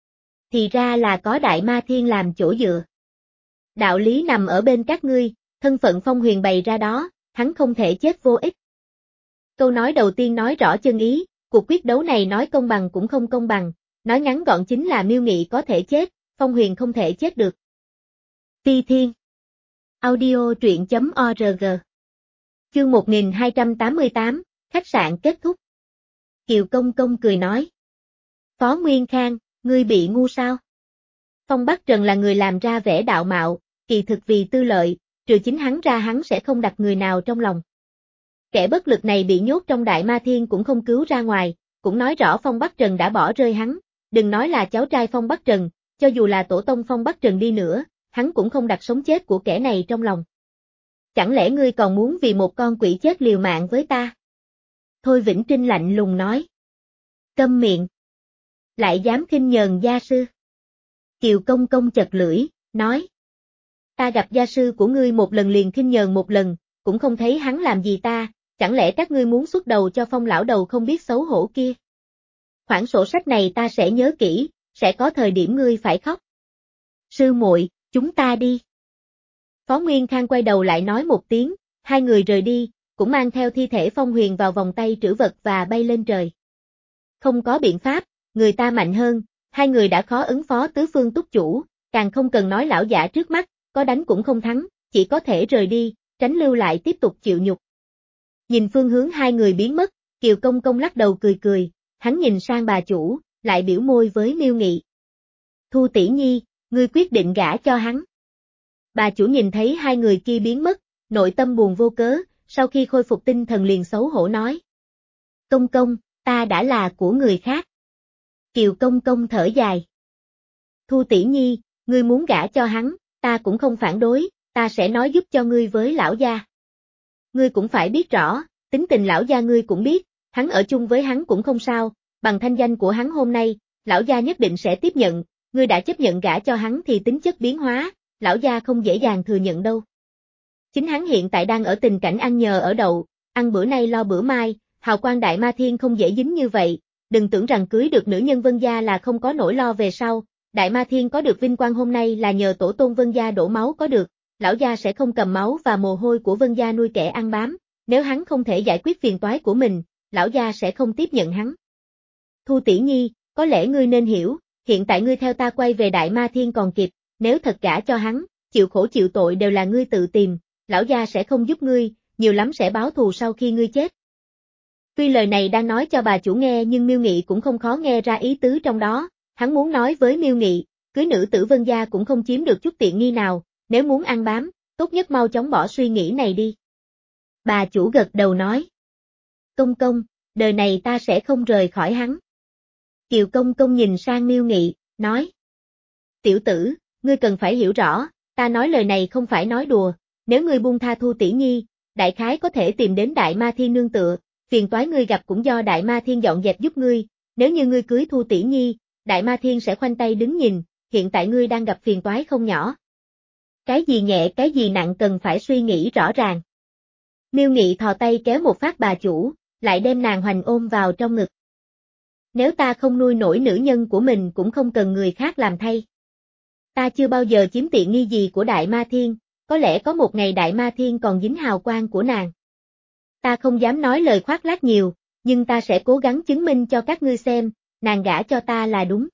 Thì ra là có Đại Ma Thiên làm chỗ dựa. Đạo lý nằm ở bên các ngươi, thân phận Phong Huyền bày ra đó, hắn không thể chết vô ích. Câu nói đầu tiên nói rõ chân ý, cuộc quyết đấu này nói công bằng cũng không công bằng, nói ngắn gọn chính là Miêu Nghị có thể chết, Phong Huyền không thể chết được. Phi Thiên. Audio truyện chấm org. Chương một nghìn hai trăm tám mươi tám, khách sạn kết thúc. Kiều Công Công cười nói. Phó Nguyên Khang, ngươi bị ngu sao? Phong Bắc Trần là người làm ra vẻ đạo mạo, kỳ thực vì tư lợi, trừ chính hắn ra hắn sẽ không đặt người nào trong lòng. Kẻ bất lực này bị nhốt trong Đại Ma Thiên cũng không cứu ra ngoài, cũng nói rõ Phong Bắc Trần đã bỏ rơi hắn, đừng nói là cháu trai Phong Bắc Trần, cho dù là tổ tông Phong Bắc Trần đi nữa, hắn cũng không đặt sống chết của kẻ này trong lòng. Chẳng lẽ ngươi còn muốn vì một con quỷ chết liều mạng với ta? Thôi Vĩnh Trinh lạnh lùng nói. Câm miệng. Lại dám khinh nhờn gia sư. Kiều Công Công chật lưỡi, nói. Ta gặp gia sư của ngươi một lần liền khinh nhờn một lần, cũng không thấy hắn làm gì ta, chẳng lẽ các ngươi muốn xuất đầu cho Phong lão đầu không biết xấu hổ kia? Khoản sổ sách này ta sẽ nhớ kỹ, sẽ có thời điểm ngươi phải khóc. Sư muội, chúng ta đi. Phó Nguyên Khang quay đầu lại nói một tiếng, hai người rời đi, cũng mang theo thi thể Phong Huyền vào vòng tay trữ vật và bay lên trời. Không có biện pháp, người ta mạnh hơn, Hai người đã khó ứng phó tứ phương túc chủ, càng không cần nói lão giả trước mắt, có đánh cũng không thắng, chỉ có thể rời đi, tránh lưu lại tiếp tục chịu nhục. Nhìn phương hướng hai người biến mất, Kiều Công Công lắc đầu cười cười, hắn nhìn sang bà chủ, lại biểu môi với Miêu Nghị. Thu tỷ nhi, ngươi quyết định gả cho hắn. Bà chủ nhìn thấy hai người kia biến mất, nội tâm buồn vô cớ, sau khi khôi phục tinh thần liền xấu hổ nói. Công công, ta đã là của người khác. Kiều Công Công thở dài. Thu tỷ nhi, ngươi muốn gả cho hắn, ta cũng không phản đối, ta sẽ nói giúp cho ngươi với lão gia. Ngươi cũng phải biết rõ, tính tình lão gia ngươi cũng biết, hắn ở chung với hắn cũng không sao, bằng thanh danh của hắn hôm nay, lão gia nhất định sẽ tiếp nhận, ngươi đã chấp nhận gả cho hắn thì tính chất biến hóa, lão gia không dễ dàng thừa nhận đâu. Chính hắn hiện tại đang ở tình cảnh ăn nhờ ở đậu, ăn bữa nay lo bữa mai, hào quang Đại Ma Thiên không dễ dính như vậy, đừng tưởng rằng cưới được nữ nhân Vân gia là không có nỗi lo về sau, Đại Ma Thiên có được vinh quang hôm nay là nhờ tổ tôn Vân gia đổ máu có được, lão gia sẽ không cầm máu và mồ hôi của Vân gia nuôi kẻ ăn bám, nếu hắn không thể giải quyết phiền toái của mình, lão gia sẽ không tiếp nhận hắn. Thu tỷ nhi, có lẽ ngươi nên hiểu, hiện tại ngươi theo ta quay về Đại Ma Thiên còn kịp, nếu thật gả cho hắn, chịu khổ chịu tội đều là ngươi tự tìm, lão gia sẽ không giúp ngươi, nhiều lắm sẽ báo thù sau khi ngươi chết. Tuy lời này đang nói cho bà chủ nghe nhưng Miêu Nghị cũng không khó nghe ra ý tứ trong đó, hắn muốn nói với Miêu Nghị, cưới nữ tử Vân gia cũng không chiếm được chút tiện nghi nào, nếu muốn ăn bám, tốt nhất mau chóng bỏ suy nghĩ này đi. Bà chủ gật đầu nói. Công công, đời này ta sẽ không rời khỏi hắn. Kiều Công Công nhìn sang Miêu Nghị, nói. Tiểu tử, ngươi cần phải hiểu rõ, ta nói lời này không phải nói đùa, nếu ngươi buông tha Thu tỷ nhi, đại khái có thể tìm đến Đại Ma Thiên nương tựa, phiền toái ngươi gặp cũng do Đại Ma Thiên dọn dẹp giúp ngươi, nếu như ngươi cưới Thu tỷ nhi, Đại Ma Thiên sẽ khoanh tay đứng nhìn, hiện tại ngươi đang gặp phiền toái không nhỏ. Cái gì nhẹ cái gì nặng cần phải suy nghĩ rõ ràng. Miêu Nghị thò tay kéo một phát bà chủ, lại đem nàng hoành ôm vào trong ngực. Nếu ta không nuôi nổi nữ nhân của mình cũng không cần người khác làm thay. Ta chưa bao giờ chiếm tiện nghi gì của Đại Ma Thiên, có lẽ có một ngày Đại Ma Thiên còn dính hào quang của nàng. Ta không dám nói lời khoác lác nhiều, nhưng ta sẽ cố gắng chứng minh cho các ngươi xem, nàng gả cho ta là đúng.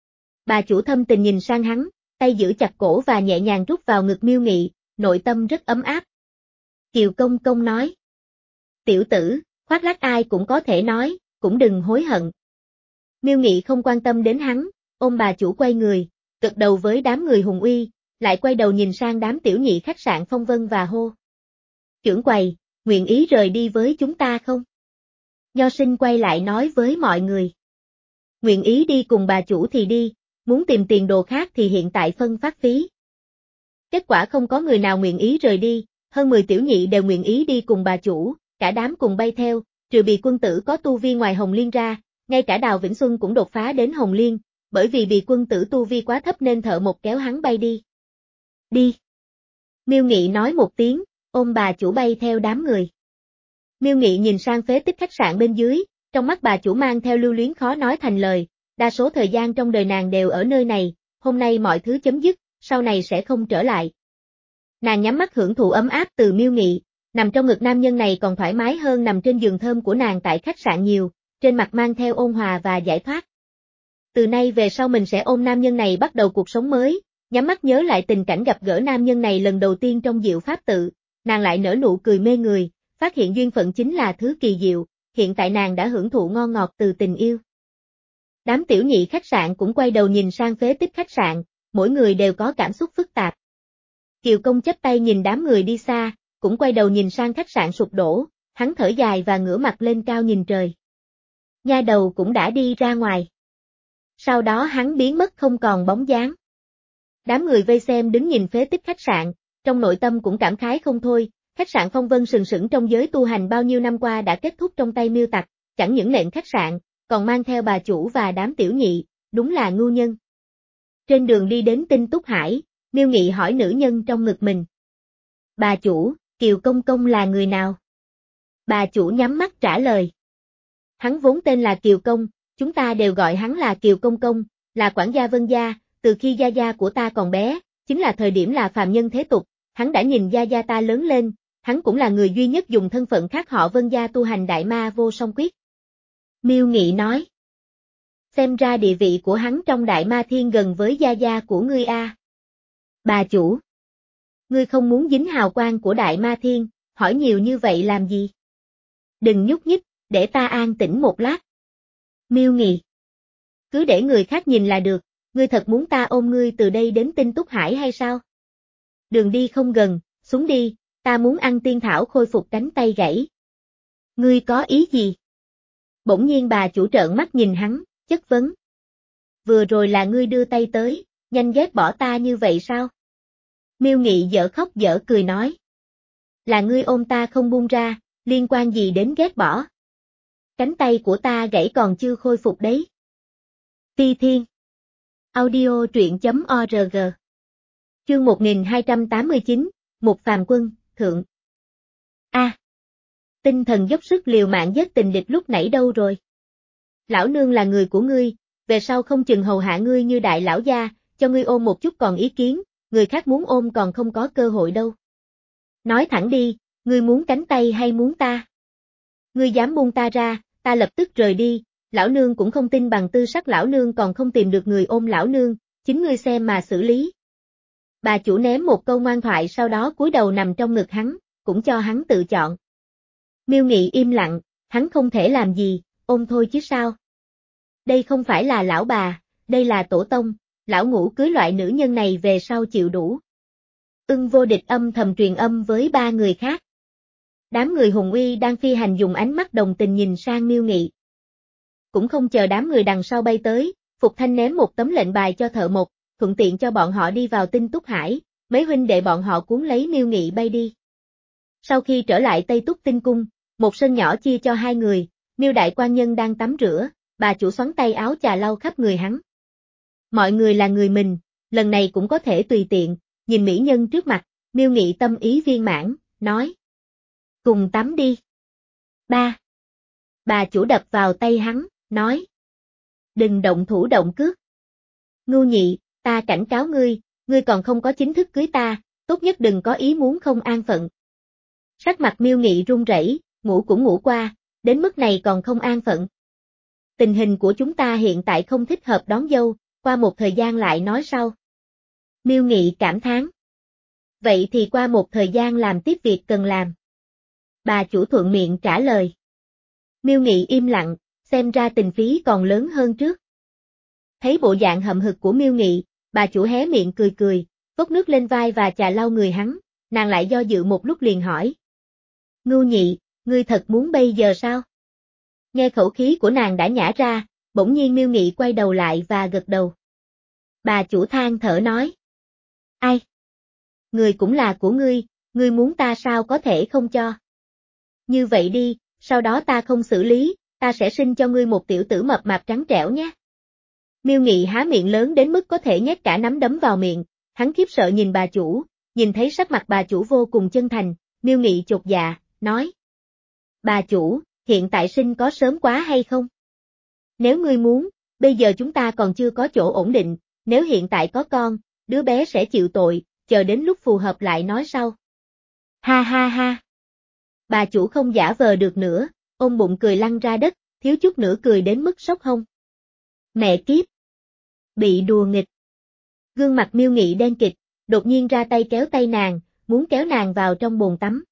Bà chủ thâm tình nhìn sang hắn, tay giữ chặt cổ và nhẹ nhàng rút vào ngực Miêu Nghị, nội tâm rất ấm áp. Kiều Công Công nói. Tiểu tử, khoác lác ai cũng có thể nói, cũng đừng hối hận. Miêu Nghị không quan tâm đến hắn, ôm bà chủ quay người, gật đầu với đám người hùng uy, lại quay đầu nhìn sang đám tiểu nhị khách sạn Phong Vân và hô. Trưởng quầy, nguyện ý rời đi với chúng ta không? Nho sinh quay lại nói với mọi người. Nguyện ý đi cùng bà chủ thì đi, muốn tìm tiền đồ khác thì hiện tại phân phát phí. Kết quả không có người nào nguyện ý rời đi, hơn mười tiểu nhị đều nguyện ý đi cùng bà chủ, cả đám cùng bay theo, trừ Bì quân tử có tu vi ngoài Hồng Liên ra, ngay cả Đào Vĩnh Xuân cũng đột phá đến Hồng Liên, bởi vì Bì quân tử tu vi quá thấp nên thợ một kéo hắn bay đi. Đi. Miêu Nghị nói một tiếng, ôm bà chủ bay theo đám người. Miêu Nghị nhìn sang phế tích khách sạn bên dưới, trong mắt bà chủ mang theo lưu luyến khó nói thành lời, đa số thời gian trong đời nàng đều ở nơi này, hôm nay mọi thứ chấm dứt, sau này sẽ không trở lại. Nàng nhắm mắt hưởng thụ ấm áp từ Miêu Nghị, nằm trong ngực nam nhân này còn thoải mái hơn nằm trên giường thơm của nàng tại khách sạn nhiều, trên mặt mang theo ôn hòa và giải thoát. Từ nay về sau mình sẽ ôm nam nhân này bắt đầu cuộc sống mới, nhắm mắt nhớ lại tình cảnh gặp gỡ nam nhân này lần đầu tiên trong Diệu Pháp tự, nàng lại nở nụ cười mê người, phát hiện duyên phận chính là thứ kỳ diệu, hiện tại nàng đã hưởng thụ ngon ngọt từ tình yêu. Đám tiểu nhị khách sạn cũng quay đầu nhìn sang phế tích khách sạn, mỗi người đều có cảm xúc phức tạp. Kiều Công chắp tay nhìn đám người đi xa, cũng quay đầu nhìn sang khách sạn sụp đổ, hắn thở dài và ngửa mặt lên cao nhìn trời. Nha đầu cũng đã đi ra ngoài. Sau đó hắn biến mất không còn bóng dáng. Đám người vây xem đứng nhìn phế tích khách sạn, trong nội tâm cũng cảm khái không thôi, khách sạn Phong Vân sừng sững trong giới tu hành bao nhiêu năm qua đã kết thúc trong tay Miêu Tặc, chẳng những lệnh khách sạn, còn mang theo bà chủ và đám tiểu nhị, đúng là ngu nhân. Trên đường đi đến Tinh Túc Hải, Miêu Nghị hỏi nữ nhân trong ngực mình. Bà chủ, Kiều Công Công là người nào? Bà chủ nhắm mắt trả lời. Hắn vốn tên là Kiều Công, chúng ta đều gọi hắn là Kiều Công Công, là quản gia Vân gia, từ khi gia gia của ta còn bé, chính là thời điểm là phàm nhân thế tục, hắn đã nhìn gia gia ta lớn lên, hắn cũng là người duy nhất dùng thân phận khác họ Vân gia tu hành đại ma vô song quyết. Miêu Nghị nói. Xem ra địa vị của hắn trong Đại Ma Thiên gần với gia gia của ngươi a. Bà chủ. Ngươi không muốn dính hào quang của Đại Ma Thiên, hỏi nhiều như vậy làm gì? Đừng nhúc nhích, để ta an tĩnh một lát. Miêu Nghị. Cứ để người khác nhìn là được, ngươi thật muốn ta ôm ngươi từ đây đến Tinh Túc Hải hay sao? Đường đi không gần, xuống đi, ta muốn ăn tiên thảo khôi phục cánh tay gãy. Ngươi có ý gì? Bỗng nhiên bà chủ trợn mắt nhìn hắn, chất vấn. Vừa rồi là ngươi đưa tay tới, nhanh ghét bỏ ta như vậy sao? Miêu Nghị dở khóc dở cười nói. Là ngươi ôm ta không buông ra, liên quan gì đến ghét bỏ? Cánh tay của ta gãy còn chưa khôi phục đấy. Ti Thiên. Audio truyện.org. Chương một nghìn hai trăm tám mươi chín, Một Phàm Quân, Thượng. A. À, tinh thần dốc sức liều mạng giết tình địch lúc nãy đâu rồi? Lão nương là người của ngươi, về sau không chừng hầu hạ ngươi như đại lão gia, cho ngươi ôm một chút còn ý kiến, người khác muốn ôm còn không có cơ hội đâu. Nói thẳng đi, ngươi muốn cánh tay hay muốn ta? Ngươi dám buông ta ra, ta lập tức rời đi, lão nương cũng không tin bằng tư sắc lão nương còn không tìm được người ôm lão nương, chính ngươi xem mà xử lý. Bà chủ ném một câu ngoan thoại sau đó cúi đầu nằm trong ngực hắn, cũng cho hắn tự chọn. Miêu Nghị im lặng, hắn không thể làm gì, ôm thôi chứ sao. Đây không phải là lão bà, đây là tổ tông, lão ngũ cưới loại nữ nhân này về sau chịu đủ. Ưng Vô Địch âm thầm truyền âm với ba người khác. Đám người hùng uy đang phi hành dùng ánh mắt đồng tình nhìn sang Miêu Nghị. Cũng không chờ đám người đằng sau bay tới, Phục Thanh ném một tấm lệnh bài cho Thợ Mộc, thuận tiện cho bọn họ đi vào Tinh Túc Hải, mấy huynh đệ bọn họ cuốn lấy Miêu Nghị bay đi. Sau khi trở lại Tây Túc Tinh Cung, một sân nhỏ chia cho hai người, Miêu Đại Quan Nhân đang tắm rửa, bà chủ xoắn tay áo chà lau khắp người hắn. Mọi người là người mình, lần này cũng có thể tùy tiện, nhìn mỹ nhân trước mặt, Miêu Nghị tâm ý viên mãn, nói. Cùng tắm đi. Ba. Bà chủ đập vào tay hắn, nói. Đừng động thủ động cước. Ngưu Nhị, ta cảnh cáo ngươi, ngươi còn không có chính thức cưới ta, tốt nhất đừng có ý muốn không an phận. Sắc mặt Miêu Nghị run rẩy, ngủ cũng ngủ qua, đến mức này còn không an phận. Tình hình của chúng ta hiện tại không thích hợp đón dâu, qua một thời gian lại nói sau. Miêu Nghị cảm thán. Vậy thì qua một thời gian làm tiếp việc cần làm. Bà chủ thuận miệng trả lời. Miêu Nghị im lặng, xem ra tình phí còn lớn hơn trước. Thấy bộ dạng hậm hực của Miêu Nghị, bà chủ hé miệng cười cười, vốc nước lên vai và chà lau người hắn, nàng lại do dự một lúc liền hỏi. Ngưu Nhị, ngươi thật muốn bây giờ sao? Nghe khẩu khí của nàng đã nhả ra, bỗng nhiên Miêu Nghị quay đầu lại và gật đầu. Bà chủ than thở nói. Ai? Người cũng là của ngươi, ngươi muốn ta sao có thể không cho? Như vậy đi, sau đó ta không xử lý, ta sẽ sinh cho ngươi một tiểu tử mập mạp trắng trẻo nhé. Miêu Nghị há miệng lớn đến mức có thể nhét cả nắm đấm vào miệng, hắn khiếp sợ nhìn bà chủ, nhìn thấy sắc mặt bà chủ vô cùng chân thành, Miêu Nghị chột dạ, nói. Bà chủ, hiện tại sinh có sớm quá hay không? Nếu ngươi muốn, bây giờ chúng ta còn chưa có chỗ ổn định, nếu hiện tại có con, đứa bé sẽ chịu tội, chờ đến lúc phù hợp lại nói sau. Ha ha ha. Bà chủ không giả vờ được nữa, ôm bụng cười lăn ra đất, thiếu chút nữa cười đến mức sốc hông. Mẹ kiếp. Bị đùa nghịch. Gương mặt Miêu Nghị đen kịt, đột nhiên ra tay kéo tay nàng, muốn kéo nàng vào trong bồn tắm.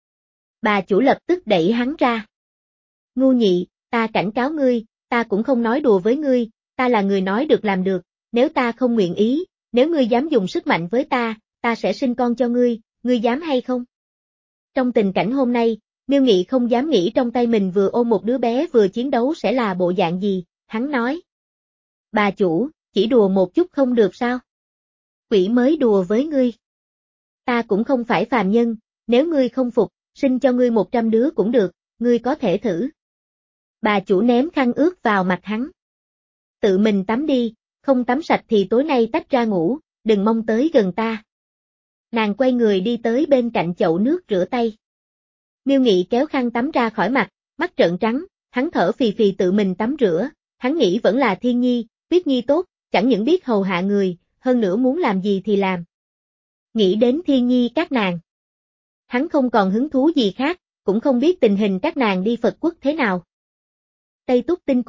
Bà chủ lập tức đẩy hắn ra. Ngu Nhị, ta cảnh cáo ngươi, ta cũng không nói đùa với ngươi, ta là người nói được làm được, nếu ta không nguyện ý, nếu ngươi dám dùng sức mạnh với ta, ta sẽ sinh con cho ngươi, ngươi dám hay không? Trong tình cảnh hôm nay, Miêu Nghị không dám nghĩ trong tay mình vừa ôm một đứa bé vừa chiến đấu sẽ là bộ dạng gì, hắn nói. Bà chủ, chỉ đùa một chút không được sao? Quỷ mới đùa với ngươi. Ta cũng không phải phàm nhân, nếu ngươi không phục, sinh cho ngươi một trăm đứa cũng được, ngươi có thể thử. Bà chủ ném khăn ướt vào mặt hắn. Tự mình tắm đi, không tắm sạch thì tối nay tách ra ngủ, đừng mong tới gần ta. Nàng quay người đi tới bên cạnh chậu nước rửa tay. Miêu Nghị kéo khăn tắm ra khỏi mặt, mắt trợn trắng, hắn thở phì phì tự mình tắm rửa, hắn nghĩ vẫn là Thiên Nhi, Tuyết Nhi tốt, chẳng những biết hầu hạ người, hơn nữa muốn làm gì thì làm. Nghĩ đến Thiên Nhi các nàng. Hắn không còn hứng thú gì khác, cũng không biết tình hình các nàng đi Phật quốc thế nào. Tây Túc Tinh Cung,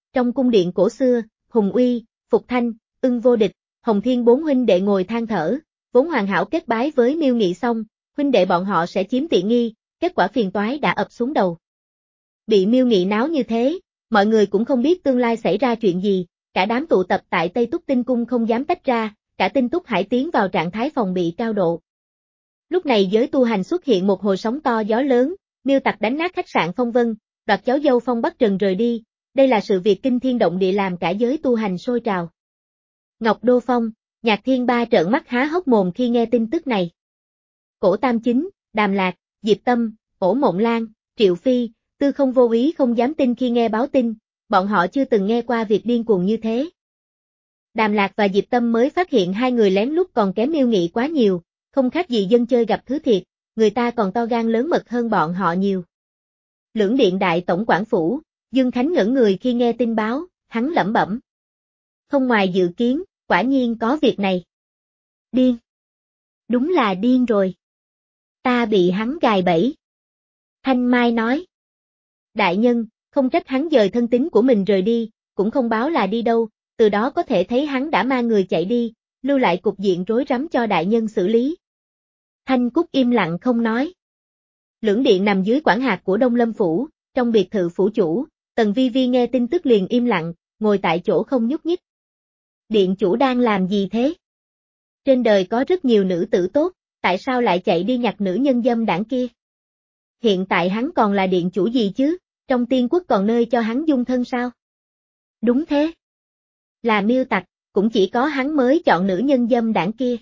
Trong cung điện cổ xưa, Hùng Uy, Phục Thanh, Ưng Vô Địch, Hồng Thiên bốn huynh đệ ngồi than thở, vốn hoàn hảo kết bái với Miêu Nghị xong, huynh đệ bọn họ sẽ chiếm tiện nghi, kết quả phiền toái đã ập xuống đầu. Bị Miêu Nghị náo như thế, mọi người cũng không biết tương lai xảy ra chuyện gì, cả đám tụ tập tại Tây Túc Tinh Cung không dám tách ra, cả Tinh Túc Hải tiến vào trạng thái phòng bị cao độ. Lúc này giới tu hành xuất hiện một hồi sóng to gió lớn, Miêu Tặc đánh nát khách sạn Phong Vân, đoạt cháu dâu Phong Bắc Trần rời đi, đây là sự việc kinh thiên động địa làm cả giới tu hành sôi trào. Ngọc Đô Phong, Nhạc Thiên Ba trợn mắt há hốc mồm khi nghe tin tức này. Cổ Tam Chính, Đàm Lạc, Diệp Tâm, Ổ Mộng Lan, Triệu Phi, Tư Không vô ý không dám tin khi nghe báo tin, bọn họ chưa từng nghe qua việc điên cuồng như thế. Đàm Lạc và Diệp Tâm mới phát hiện hai người lén lút còn kém Miêu Nghị quá nhiều, không khác gì dân chơi gặp thứ thiệt, người ta còn to gan lớn mật hơn bọn họ nhiều. Lưỡng Điện Đại Tổng quản phủ, Dương Khánh ngẩn người khi nghe tin báo, hắn lẩm bẩm. Không ngoài dự kiến, quả nhiên có việc này. Điên. Đúng là điên rồi. Ta bị hắn gài bẫy. Thanh Mai nói. Đại nhân, không trách hắn dời thân tín của mình rời đi, cũng không báo là đi đâu, từ đó có thể thấy hắn đã mang người chạy đi, lưu lại cục diện rối rắm cho đại nhân xử lý. Thanh Cúc im lặng không nói. Lưỡng Điện nằm dưới quản hạt của Đông Lâm Phủ, trong biệt thự phủ chủ, Tần Vi Vi nghe tin tức liền im lặng, ngồi tại chỗ không nhúc nhích. Điện chủ đang làm gì thế? Trên đời có rất nhiều nữ tử tốt, tại sao lại chạy đi nhặt nữ nhân dâm đảng kia? Hiện tại hắn còn là điện chủ gì chứ, trong tiên quốc còn nơi cho hắn dung thân sao? Đúng thế. Là Miêu Tặc, cũng chỉ có hắn mới chọn nữ nhân dâm đảng kia.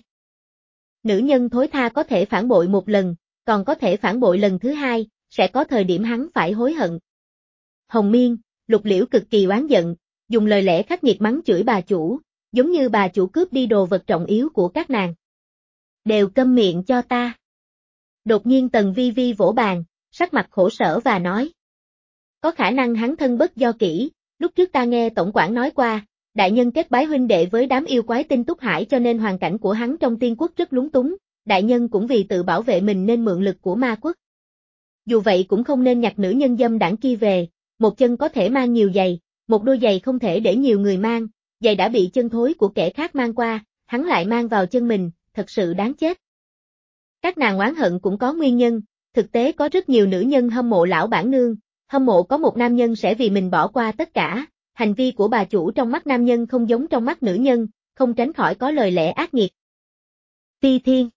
Nữ nhân thối tha có thể phản bội một lần, còn có thể phản bội lần thứ hai, sẽ có thời điểm hắn phải hối hận. Hồng Miên, Lục Liễu cực kỳ oán giận, dùng lời lẽ khắc nghiệt mắng chửi bà chủ, giống như bà chủ cướp đi đồ vật trọng yếu của các nàng. Đều câm miệng cho ta. Đột nhiên Tần Vi Vi vỗ bàn, sắc mặt khổ sở và nói. Có khả năng hắn thân bất do kỹ, lúc trước ta nghe tổng quản nói qua, đại nhân kết bái huynh đệ với đám yêu quái Tinh Túc Hải cho nên hoàn cảnh của hắn trong tiên quốc rất lúng túng, đại nhân cũng vì tự bảo vệ mình nên mượn lực của ma quốc. Dù vậy cũng không nên nhặt nữ nhân dâm đảng kia về, một chân có thể mang nhiều giày, một đôi giày không thể để nhiều người mang, giày đã bị chân thối của kẻ khác mang qua, hắn lại mang vào chân mình, thật sự đáng chết. Các nàng oán hận cũng có nguyên nhân, thực tế có rất nhiều nữ nhân hâm mộ lão bản nương, hâm mộ có một nam nhân sẽ vì mình bỏ qua tất cả, hành vi của bà chủ trong mắt nam nhân không giống trong mắt nữ nhân, không tránh khỏi có lời lẽ ác nghiệt. Phi Thiên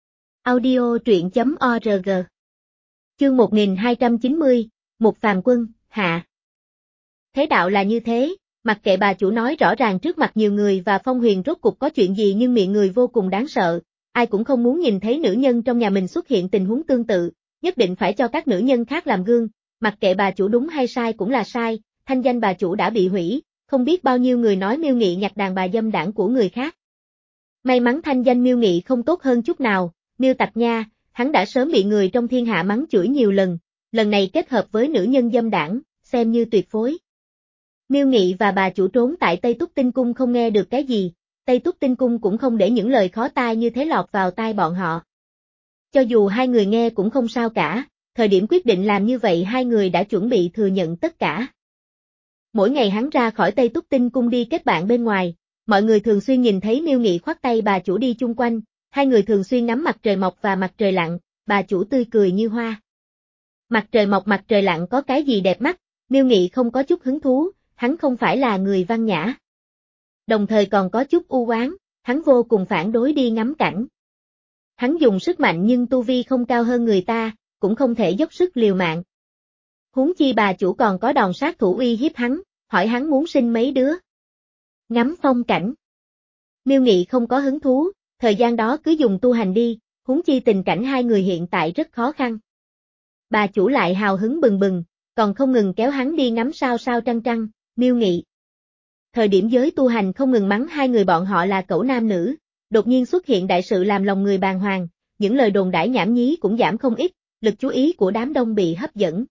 Audio truyện chấm org Chương một nghìn hai trăm chín mươi, Một phàm quân, hạ. Thế đạo là như thế, mặc kệ bà chủ nói rõ ràng trước mặt nhiều người và Phong Huyền rốt cục có chuyện gì nhưng miệng người vô cùng đáng sợ, ai cũng không muốn nhìn thấy nữ nhân trong nhà mình xuất hiện tình huống tương tự, nhất định phải cho các nữ nhân khác làm gương, mặc kệ bà chủ đúng hay sai cũng là sai, thanh danh bà chủ đã bị hủy, không biết bao nhiêu người nói Miêu Nghị nhặt đàn bà dâm đảng của người khác. May mắn thanh danh Miêu Nghị không tốt hơn chút nào, Miêu Tặc nha, hắn đã sớm bị người trong thiên hạ mắng chửi nhiều lần, lần này kết hợp với nữ nhân dâm đảng, xem như tuyệt phối. Miêu Nghị và bà chủ trốn tại Tây Túc Tinh Cung không nghe được cái gì, Tây Túc Tinh Cung cũng không để những lời khó tai như thế lọt vào tai bọn họ. Cho dù hai người nghe cũng không sao cả, thời điểm quyết định làm như vậy hai người đã chuẩn bị thừa nhận tất cả. Mỗi ngày hắn ra khỏi Tây Túc Tinh Cung đi kết bạn bên ngoài, mọi người thường xuyên nhìn thấy Miêu Nghị khoác tay bà chủ đi chung quanh, hai người thường xuyên ngắm mặt trời mọc và mặt trời lặn, bà chủ tươi cười như hoa. Mặt trời mọc mặt trời lặn có cái gì đẹp mắt, Miêu Nghị không có chút hứng thú, hắn không phải là người văn nhã. Đồng thời còn có chút u oán, hắn vô cùng phản đối đi ngắm cảnh. Hắn dùng sức mạnh nhưng tu vi không cao hơn người ta, cũng không thể dốc sức liều mạng. Huống chi bà chủ còn có đòn sát thủ uy hiếp hắn, hỏi hắn muốn sinh mấy đứa. Ngắm phong cảnh. Miêu Nghị không có hứng thú, thời gian đó cứ dùng tu hành đi, huống chi tình cảnh hai người hiện tại rất khó khăn. Bà chủ lại hào hứng bừng bừng, còn không ngừng kéo hắn đi ngắm sao sao trăng trăng, Miêu Nghị. Thời điểm giới tu hành không ngừng mắng hai người bọn họ là cẩu nam nữ, đột nhiên xuất hiện đại sự làm lòng người bàng hoàng, những lời đồn đãi nhảm nhí cũng giảm không ít, lực chú ý của đám đông bị hấp dẫn.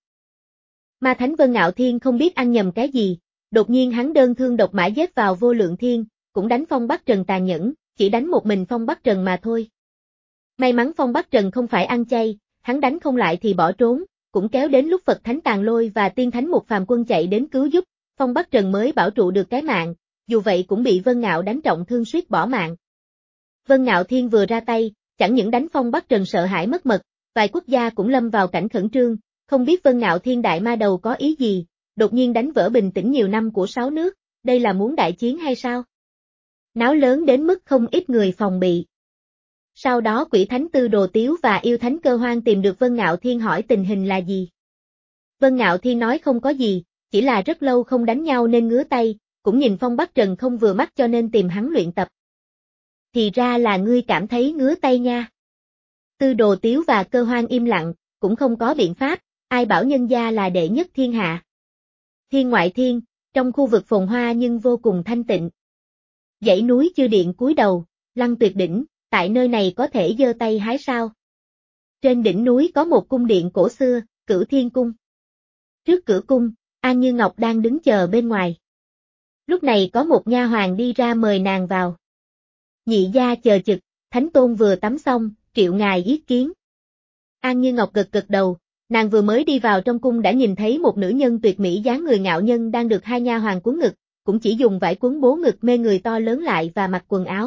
Ma Thánh Vân Ngạo Thiên không biết ăn nhầm cái gì, đột nhiên hắn đơn thương độc mã giết vào Vô Lượng Thiên, cũng đánh Phong Bắc Trần tàn nhẫn, chỉ đánh một mình Phong Bắc Trần mà thôi. May mắn Phong Bắc Trần không phải ăn chay, hắn đánh không lại thì bỏ trốn, cũng kéo đến lúc Phật Thánh Tàn Lôi và Tiên Thánh một phàm quân chạy đến cứu giúp, Phong Bắc Trần mới bảo trụ được cái mạng, dù vậy cũng bị Vân Ngạo đánh trọng thương suýt bỏ mạng. Vân Ngạo Thiên vừa ra tay, chẳng những đánh Phong Bắc Trần sợ hãi mất mật, vài quốc gia cũng lâm vào cảnh khẩn trương, không biết Vân Ngạo Thiên đại ma đầu có ý gì, đột nhiên đánh vỡ bình tĩnh nhiều năm của sáu nước, đây là muốn đại chiến hay sao? Náo lớn đến mức không ít người phòng bị. Sau đó Quỷ Thánh Tư Đồ Tiếu và Yêu Thánh Cơ Hoang tìm được Vân Ngạo Thiên hỏi tình hình là gì. Vân Ngạo Thiên nói không có gì, chỉ là rất lâu không đánh nhau nên ngứa tay, cũng nhìn Phong Bắc Trần không vừa mắt cho nên tìm hắn luyện tập. Thì ra là ngươi cảm thấy ngứa tay nha. Tư Đồ Tiếu và Cơ Hoang im lặng, cũng không có biện pháp, ai bảo nhân gia là đệ nhất thiên hạ. Thiên ngoại thiên, trong khu vực phồn hoa nhưng vô cùng thanh tịnh. Dãy núi Chư Điện cúi đầu, Lăng Tuyệt đỉnh, tại nơi này có thể giơ tay hái sao. Trên đỉnh núi có một cung điện cổ xưa, Cửu Thiên Cung. Trước cửa cung, An Như Ngọc đang đứng chờ bên ngoài. Lúc này có một nha hoàn đi ra mời nàng vào. Nhị gia chờ chực, Thánh Tôn vừa tắm xong, triệu ngài yết kiến. An Như Ngọc gật gật đầu, nàng vừa mới đi vào trong cung đã nhìn thấy một nữ nhân tuyệt mỹ dáng người ngạo nhân đang được hai nha hoàn cuốn ngực, cũng chỉ dùng vải cuốn bố ngực mê người to lớn lại và mặc quần áo.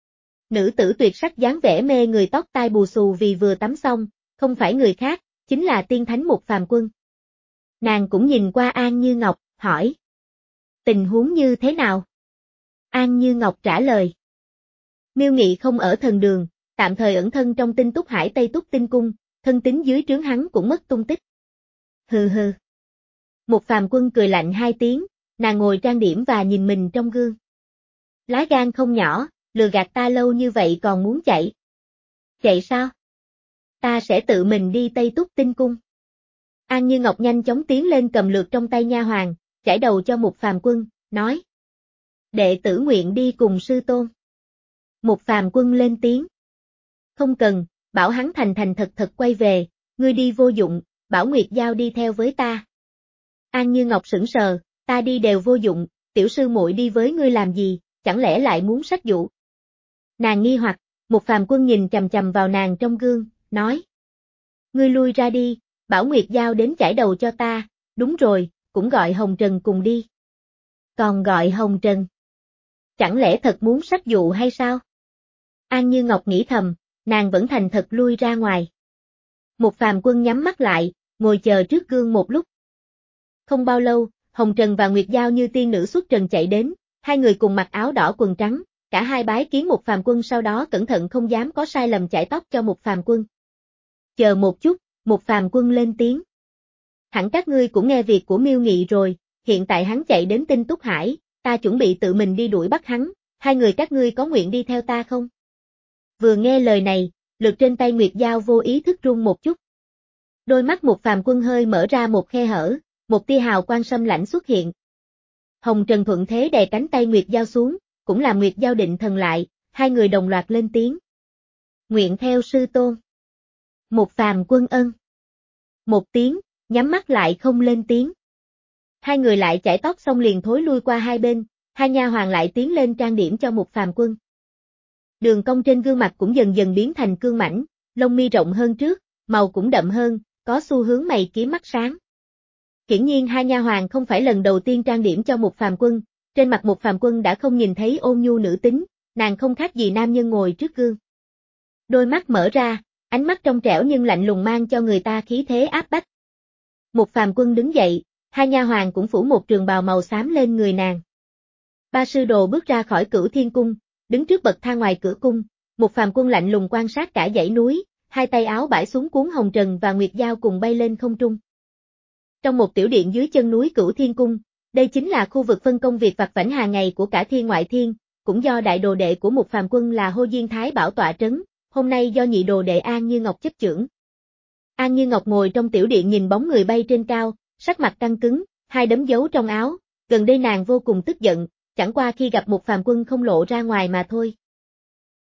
Nữ tử tuyệt sắc dáng vẻ mê người tóc tai bù xù vì vừa tắm xong, không phải người khác, chính là tiên thánh Mục Phàm Quân. Nàng cũng nhìn qua An Như Ngọc, hỏi. Tình huống như thế nào? An Như Ngọc trả lời. Miêu Nghị không ở thần đường, tạm thời ẩn thân trong Tinh Túc Hải Tây Túc Tinh Cung, thân tín dưới trướng hắn cũng mất tung tích. Hừ hừ. Mục Phàm Quân cười lạnh hai tiếng, nàng ngồi trang điểm và nhìn mình trong gương. Lá gan không nhỏ, lừa gạt ta lâu như vậy còn muốn chạy. Chạy sao? Ta sẽ tự mình đi Tây Túc Tinh Cung. An Như Ngọc nhanh chóng tiến lên cầm lược trong tay nha hoàn, chải đầu cho Mục Phàm Quân, nói. Đệ tử nguyện đi cùng sư tôn. Mục Phàm Quân lên tiếng. Không cần, bảo hắn thành thành thật thật quay về, ngươi đi vô dụng, bảo Nguyệt Giao đi theo với ta. An Như Ngọc sững sờ, ta đi đều vô dụng, tiểu sư muội đi với ngươi làm gì, chẳng lẽ lại muốn sách dụ. Nàng nghi hoặc, Mục Phàm Quân nhìn chằm chằm vào nàng trong gương, nói. Ngươi lui ra đi, bảo Nguyệt Giao đến chải đầu cho ta, đúng rồi, cũng gọi Hồng Trần cùng đi. Còn gọi Hồng Trần. Chẳng lẽ thật muốn sách dụ hay sao? An Như Ngọc nghĩ thầm, nàng vẫn thành thật lui ra ngoài. Mục Phàm Quân nhắm mắt lại, ngồi chờ trước gương một lúc. Không bao lâu, Hồng Trần và Nguyệt Giao như tiên nữ xuất trần chạy đến, hai người cùng mặc áo đỏ quần trắng, cả hai bái kiến Mục Phàm Quân sau đó cẩn thận không dám có sai lầm chải tóc cho Mục Phàm Quân. Chờ một chút, Mục Phàm Quân lên tiếng. Hẳn các ngươi cũng nghe việc của Miêu Nghị rồi, hiện tại hắn chạy đến Tinh Túc Hải, ta chuẩn bị tự mình đi đuổi bắt hắn, hai người các ngươi có nguyện đi theo ta không? Vừa nghe lời này, lược trên tay Nguyệt Giao vô ý thức rung một chút. Đôi mắt Mục Phàm Quân hơi mở ra một khe hở, một tia hào quang sâm lãnh xuất hiện. Hồng Trần thuận thế đè cánh tay Nguyệt Giao xuống, cũng làm Nguyệt Giao định thần lại, hai người đồng loạt lên tiếng. Nguyện theo sư tôn. Mục Phàm Quân ân. Một tiếng, nhắm mắt lại không lên tiếng. Hai người lại chải tóc xong liền thối lui qua hai bên, hai nha hoàn lại tiến lên trang điểm cho Mục Phàm Quân. Đường cong trên gương mặt cũng dần dần biến thành cương mảnh, lông mi rộng hơn trước, màu cũng đậm hơn, có xu hướng mày kiếm mắt sáng. Hiển nhiên hai nha hoàn không phải lần đầu tiên trang điểm cho Mục Phàm Quân, trên mặt Mục Phàm Quân đã không nhìn thấy ôn nhu nữ tính, nàng không khác gì nam nhân ngồi trước gương. Đôi mắt mở ra, ánh mắt trong trẻo nhưng lạnh lùng mang cho người ta khí thế áp bách. Mục Phàm Quân đứng dậy, hai nha hoàn cũng phủ một trường bào màu xám lên người nàng. Ba sư đồ bước ra khỏi Cửu Thiên Cung, đứng trước bậc thang ngoài cửa cung, Mục Phàm Quân lạnh lùng quan sát cả dãy núi, hai tay áo bãi xuống cuốn Hồng Trần và Nguyệt Giao cùng bay lên không trung. Trong một tiểu điện dưới chân núi Cửu Thiên Cung, đây chính là khu vực phân công việc vặt vãnh hàng ngày của cả thiên ngoại thiên, cũng do đại đồ đệ của Mục Phàm Quân là Hô Diên Thái Bảo tọa trấn, hôm nay do nhị đồ đệ An Như Ngọc chấp chưởng. An Như Ngọc ngồi trong tiểu điện nhìn bóng người bay trên cao, sắc mặt căng cứng, hai đấm dấu trong áo, gần đây nàng vô cùng tức giận, chẳng qua khi gặp Mục Phàm Quân không lộ ra ngoài mà thôi.